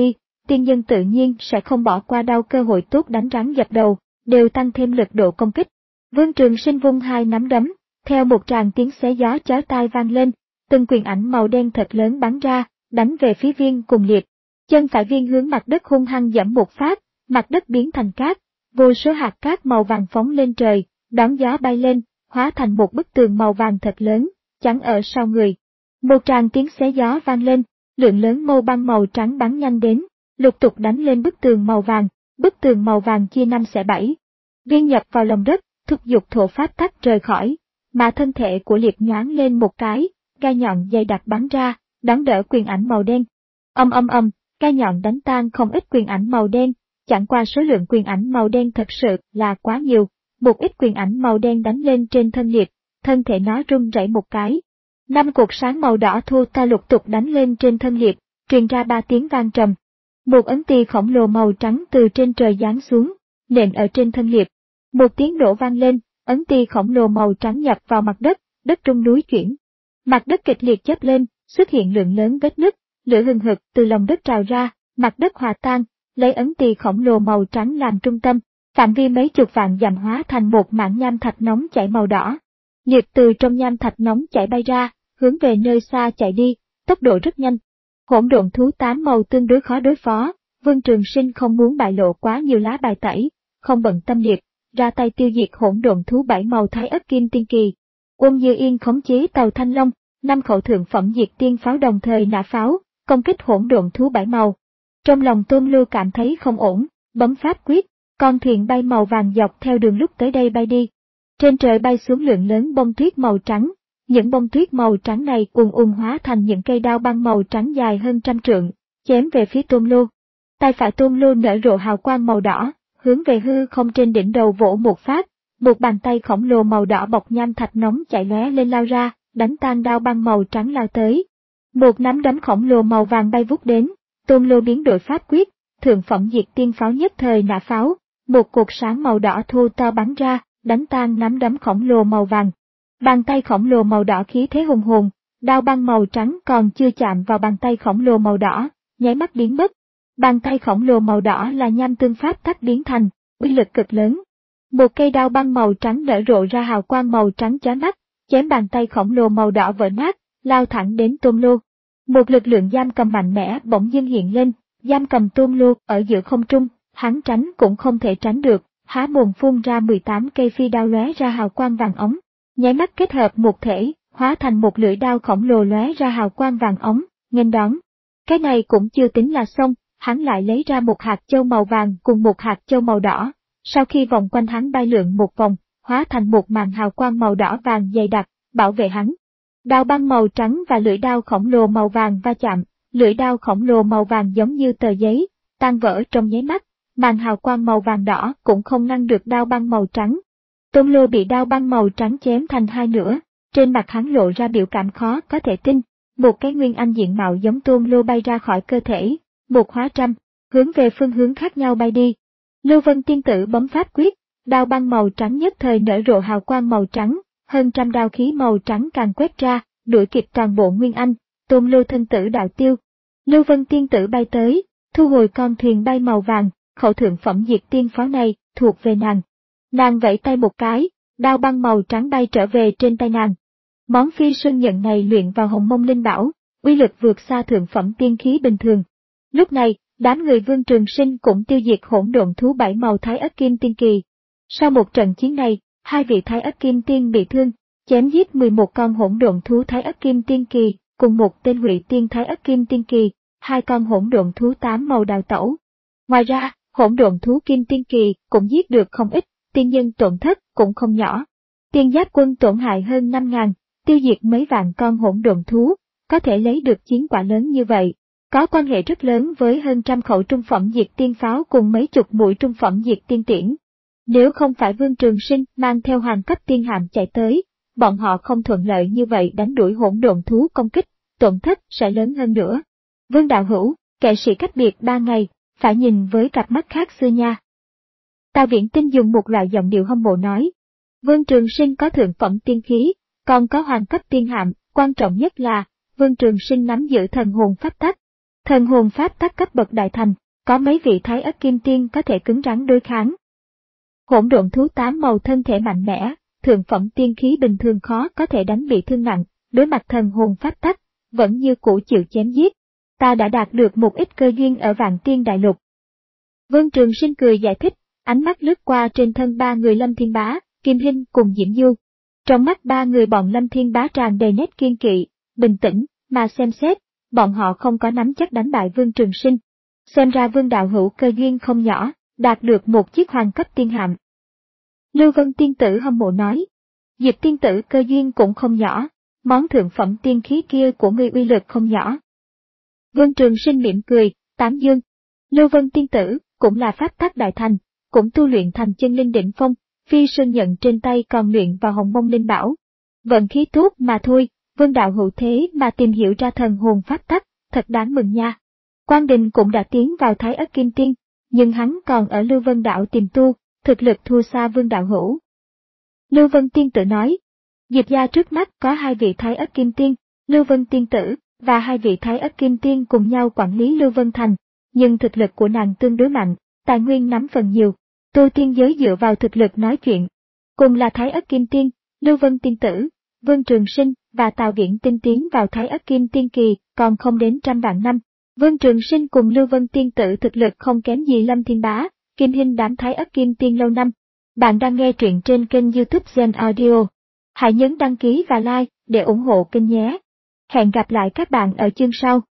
tiên nhân tự nhiên sẽ không bỏ qua đau cơ hội tốt đánh rắn dập đầu, đều tăng thêm lực độ công kích. Vương Trường Sinh vung hai nắm đấm, theo một tràng tiếng xé gió chói tai vang lên, từng quyền ảnh màu đen thật lớn bắn ra, đánh về phía Viên cùng Liệt. Chân phải Viên hướng mặt đất hung hăng giẫm một phát, mặt đất biến thành cát, vô số hạt cát màu vàng phóng lên trời, đón gió bay lên, hóa thành một bức tường màu vàng thật lớn, chắn ở sau người. Một tràng tiếng xé gió vang lên, lượng lớn mâu băng màu trắng bắn nhanh đến, lục tục đánh lên bức tường màu vàng, bức tường màu vàng chia năm xẻ bảy. Viên nhập vào lòng đất, thúc giục thổ pháp tắc rời khỏi, mà thân thể của Liệt nhoáng lên một cái, gai nhọn dày đặc bắn ra, đón đỡ quyền ảnh màu đen. Âm âm âm, gai nhọn đánh tan không ít quyền ảnh màu đen, chẳng qua số lượng quyền ảnh màu đen thật sự là quá nhiều, một ít quyền ảnh màu đen đánh lên trên thân Liệt, thân thể nó run rẩy một cái. Năm cột sáng màu đỏ thô to lục tục đánh lên trên thân Liệt, truyền ra ba tiếng vang trầm. Một ấn tỳ khổng lồ màu trắng từ trên trời giáng xuống, nện ở trên thân Liệt. Một tiếng nổ vang lên, ấn tỳ khổng lồ màu trắng nhập vào mặt đất, đất rung núi chuyển. Mặt đất kịch liệt chớp lên, xuất hiện lượng lớn vết nứt, lửa hừng hực từ lòng đất trào ra, mặt đất hòa tan, lấy ấn tỳ khổng lồ màu trắng làm trung tâm, phạm vi mấy chục vạn dặm hóa thành một mảng nham thạch nóng chảy màu đỏ. Liệt từ trong nham thạch nóng chảy bay ra, hướng về nơi xa chạy đi, tốc độ rất nhanh. Hỗn độn thú tám màu tương đối khó đối phó, Vương Trường Sinh không muốn bại lộ quá nhiều lá bài tẩy, không bận tâm Liệt, ra tay tiêu diệt hỗn độn thú bảy màu Thái Ất Kim Tiên Kỳ. Uông Như Yên khống chế tàu Thanh Long, năm khẩu thượng phẩm diệt tiên pháo đồng thời nã pháo, công kích hỗn độn thú bảy màu. Trong lòng Tôn Lưu cảm thấy không ổn, bấm pháp quyết, con thuyền bay màu vàng dọc theo đường lúc tới đây bay đi. Trên trời bay xuống lượng lớn bông tuyết màu trắng, những bông tuyết màu trắng này cuồn ùn hóa thành những cây đao băng màu trắng dài hơn trăm trượng, chém về phía Tôn Lưu. Tay phải Tôn Lưu nở rộ hào quang màu đỏ, hướng về hư không trên đỉnh đầu vỗ một phát, một bàn tay khổng lồ màu đỏ bọc nham thạch nóng chảy lóe lên lao ra, đánh tan đao băng màu trắng lao tới. Một nắm đấm khổng lồ màu vàng bay vút đến, Tôn Lưu biến đổi pháp quyết, thượng phẩm diệt tiên pháo nhất thời nã pháo, một cột sáng màu đỏ thô to bắn ra, đánh tan nắm đấm khổng lồ màu vàng. Bàn tay khổng lồ màu đỏ khí thế hùng hồn, đao băng màu trắng còn chưa chạm vào bàn tay khổng lồ màu đỏ, nháy mắt biến mất. Bàn tay khổng lồ màu đỏ là nham tương pháp tắc biến thành, uy lực cực lớn. Một cây đao băng màu trắng nở rộ ra hào quang màu trắng chói mắt, chém bàn tay khổng lồ màu đỏ vỡ nát, lao thẳng đến Tôn Lưu. Một lực lượng giam cầm mạnh mẽ bỗng dưng hiện lên, giam cầm Tôn Lưu ở giữa không trung, hắn tránh cũng không thể tránh được, há mồm phun ra mười tám cây phi đao lóe ra hào quang vàng ống, nháy mắt kết hợp một thể, hóa thành một lưỡi đao khổng lồ lóe ra hào quang vàng ống, nghênh đón. Cái này cũng chưa tính là xong, hắn lại lấy ra một hạt châu màu vàng cùng một hạt châu màu đỏ, sau khi vòng quanh hắn bay lượn một vòng, hóa thành một màn hào quang màu đỏ vàng dày đặc, bảo vệ hắn. Đao băng màu trắng và lưỡi đao khổng lồ màu vàng va chạm, lưỡi đao khổng lồ màu vàng giống như tờ giấy, tan vỡ trong nháy mắt, màn hào quang màu vàng đỏ cũng không ngăn được đao băng màu trắng. Tôn Lưu bị đao băng màu trắng chém thành hai nửa, trên mặt hắn lộ ra biểu cảm khó có thể tin, một cái nguyên anh diện mạo giống Tôn Lưu bay ra khỏi cơ thể, một hóa trăm, hướng về phương hướng khác nhau bay đi. Lưu Vân tiên tử bấm pháp quyết, đao băng màu trắng nhất thời nở rộ hào quang màu trắng, hơn trăm đao khí màu trắng càng quét ra, đuổi kịp toàn bộ nguyên anh, Tôn Lưu thân tử đạo tiêu. Lưu Vân tiên tử bay tới, thu hồi con thuyền bay màu vàng, khẩu thượng phẩm diệt tiên pháo này thuộc về nàng. Nàng vẫy tay một cái, đao băng màu trắng bay trở về trên tay nàng. Món phi sơn nhận này luyện vào hồng mông linh bảo, uy lực vượt xa thượng phẩm tiên khí bình thường. Lúc này, đám người Vương Trường Sinh cũng tiêu diệt hỗn độn thú bảy màu Thái Ất Kim Tiên Kỳ. Sau một trận chiến này, hai vị Thái Ất Kim Tiên bị thương, chém giết mười một con hỗn độn thú Thái Ất Kim Tiên Kỳ, cùng một tên Hủy Tiên Thái Ất Kim Tiên Kỳ, hai con hỗn độn thú tám màu đào tẩu. Ngoài ra, hỗn độn thú Kim Tiên Kỳ cũng giết được không ít, tiên nhân tổn thất cũng không nhỏ. Tiên giáp quân tổn hại hơn năm ngàn, tiêu diệt mấy vạn con hỗn độn thú, có thể lấy được chiến quả lớn như vậy, có quan hệ rất lớn với hơn trăm khẩu trung phẩm diệt tiên pháo cùng mấy chục mũi trung phẩm diệt tiên tiễn. Nếu không phải Vương Trường Sinh mang theo hoàng cấp tiên hạm chạy tới, bọn họ không thuận lợi như vậy đánh đuổi hỗn độn thú công kích, tổn thất sẽ lớn hơn nữa. Vương đạo hữu, kệ sĩ cách biệt ba ngày, phải nhìn với cặp mắt khác xưa nha. Tào Viễn Tinh dùng một loại giọng điệu hâm mộ nói. Vương Trường Sinh có thượng phẩm tiên khí, còn có hoàng cấp tiên hạm, quan trọng nhất là, Vương Trường Sinh nắm giữ thần hồn pháp tắc. Thần hồn pháp tắc cấp bậc đại thành, có mấy vị Thái Ất Kim Tiên có thể cứng rắn đối kháng. Hỗn độn thú tám màu thân thể mạnh mẽ, thượng phẩm tiên khí bình thường khó có thể đánh bị thương nặng, đối mặt thần hồn pháp tắc, vẫn như cũ chịu chém giết. Ta đã đạt được một ít cơ duyên ở Vạn Tiên Đại Lục. Vương Trường Sinh cười giải thích, ánh mắt lướt qua trên thân ba người Lâm Thiên Bá, Kim Hinh cùng Diễm Du. Trong mắt ba người bọn Lâm Thiên Bá tràn đầy nét kiên kỵ, bình tĩnh, mà xem xét, bọn họ không có nắm chắc đánh bại Vương Trường Sinh. Xem ra Vương đạo hữu cơ duyên không nhỏ, đạt được một chiếc hoàng cấp tiên hạm. Lưu Vân tiên tử hâm mộ nói, Diệp tiên tử cơ duyên cũng không nhỏ, món thượng phẩm tiên khí kia của ngươi uy lực không nhỏ. Vương Trường Sinh mỉm cười, tán dương. Lưu Vân tiên tử cũng là pháp tắc đại thành, cũng tu luyện thành chân linh đỉnh phong, phi sơn nhận trên tay còn luyện vào hồng mông linh bảo. Vận khí tốt mà thôi, Vương đạo hữu thế mà tìm hiểu ra thần hồn pháp tắc, thật đáng mừng nha. Quan Đình cũng đã tiến vào Thái Ất Kim Tiên, nhưng hắn còn ở Lưu Vân đạo tìm tu, thực lực thua xa Vương đạo hữu. Lưu Vân tiên tử nói, Diệp gia trước mắt có hai vị Thái Ất Kim Tiên, Lưu Vân tiên tử, và hai vị Thái Ất Kim Tiên cùng nhau quản lý Lưu Vân Thành, nhưng thực lực của nàng tương đối mạnh, tài nguyên nắm phần nhiều, tu tiên giới dựa vào thực lực nói chuyện. Cùng là Thái Ất Kim Tiên, Lưu Vân tiên tử, Vương Trường Sinh và Tào Viễn tinh tiến vào Thái Ất Kim Tiên kỳ còn không đến trăm vạn năm. Vương Trường Sinh cùng Lưu Vân tiên tử thực lực không kém gì Lâm Thiên Bá, Kim Hinh đám Thái Ất Kim Tiên lâu năm. Bạn đang nghe truyện trên kênh YouTube Gen Audio. Hãy nhấn đăng ký và like để ủng hộ kênh nhé. Hẹn gặp lại các bạn ở chương sau.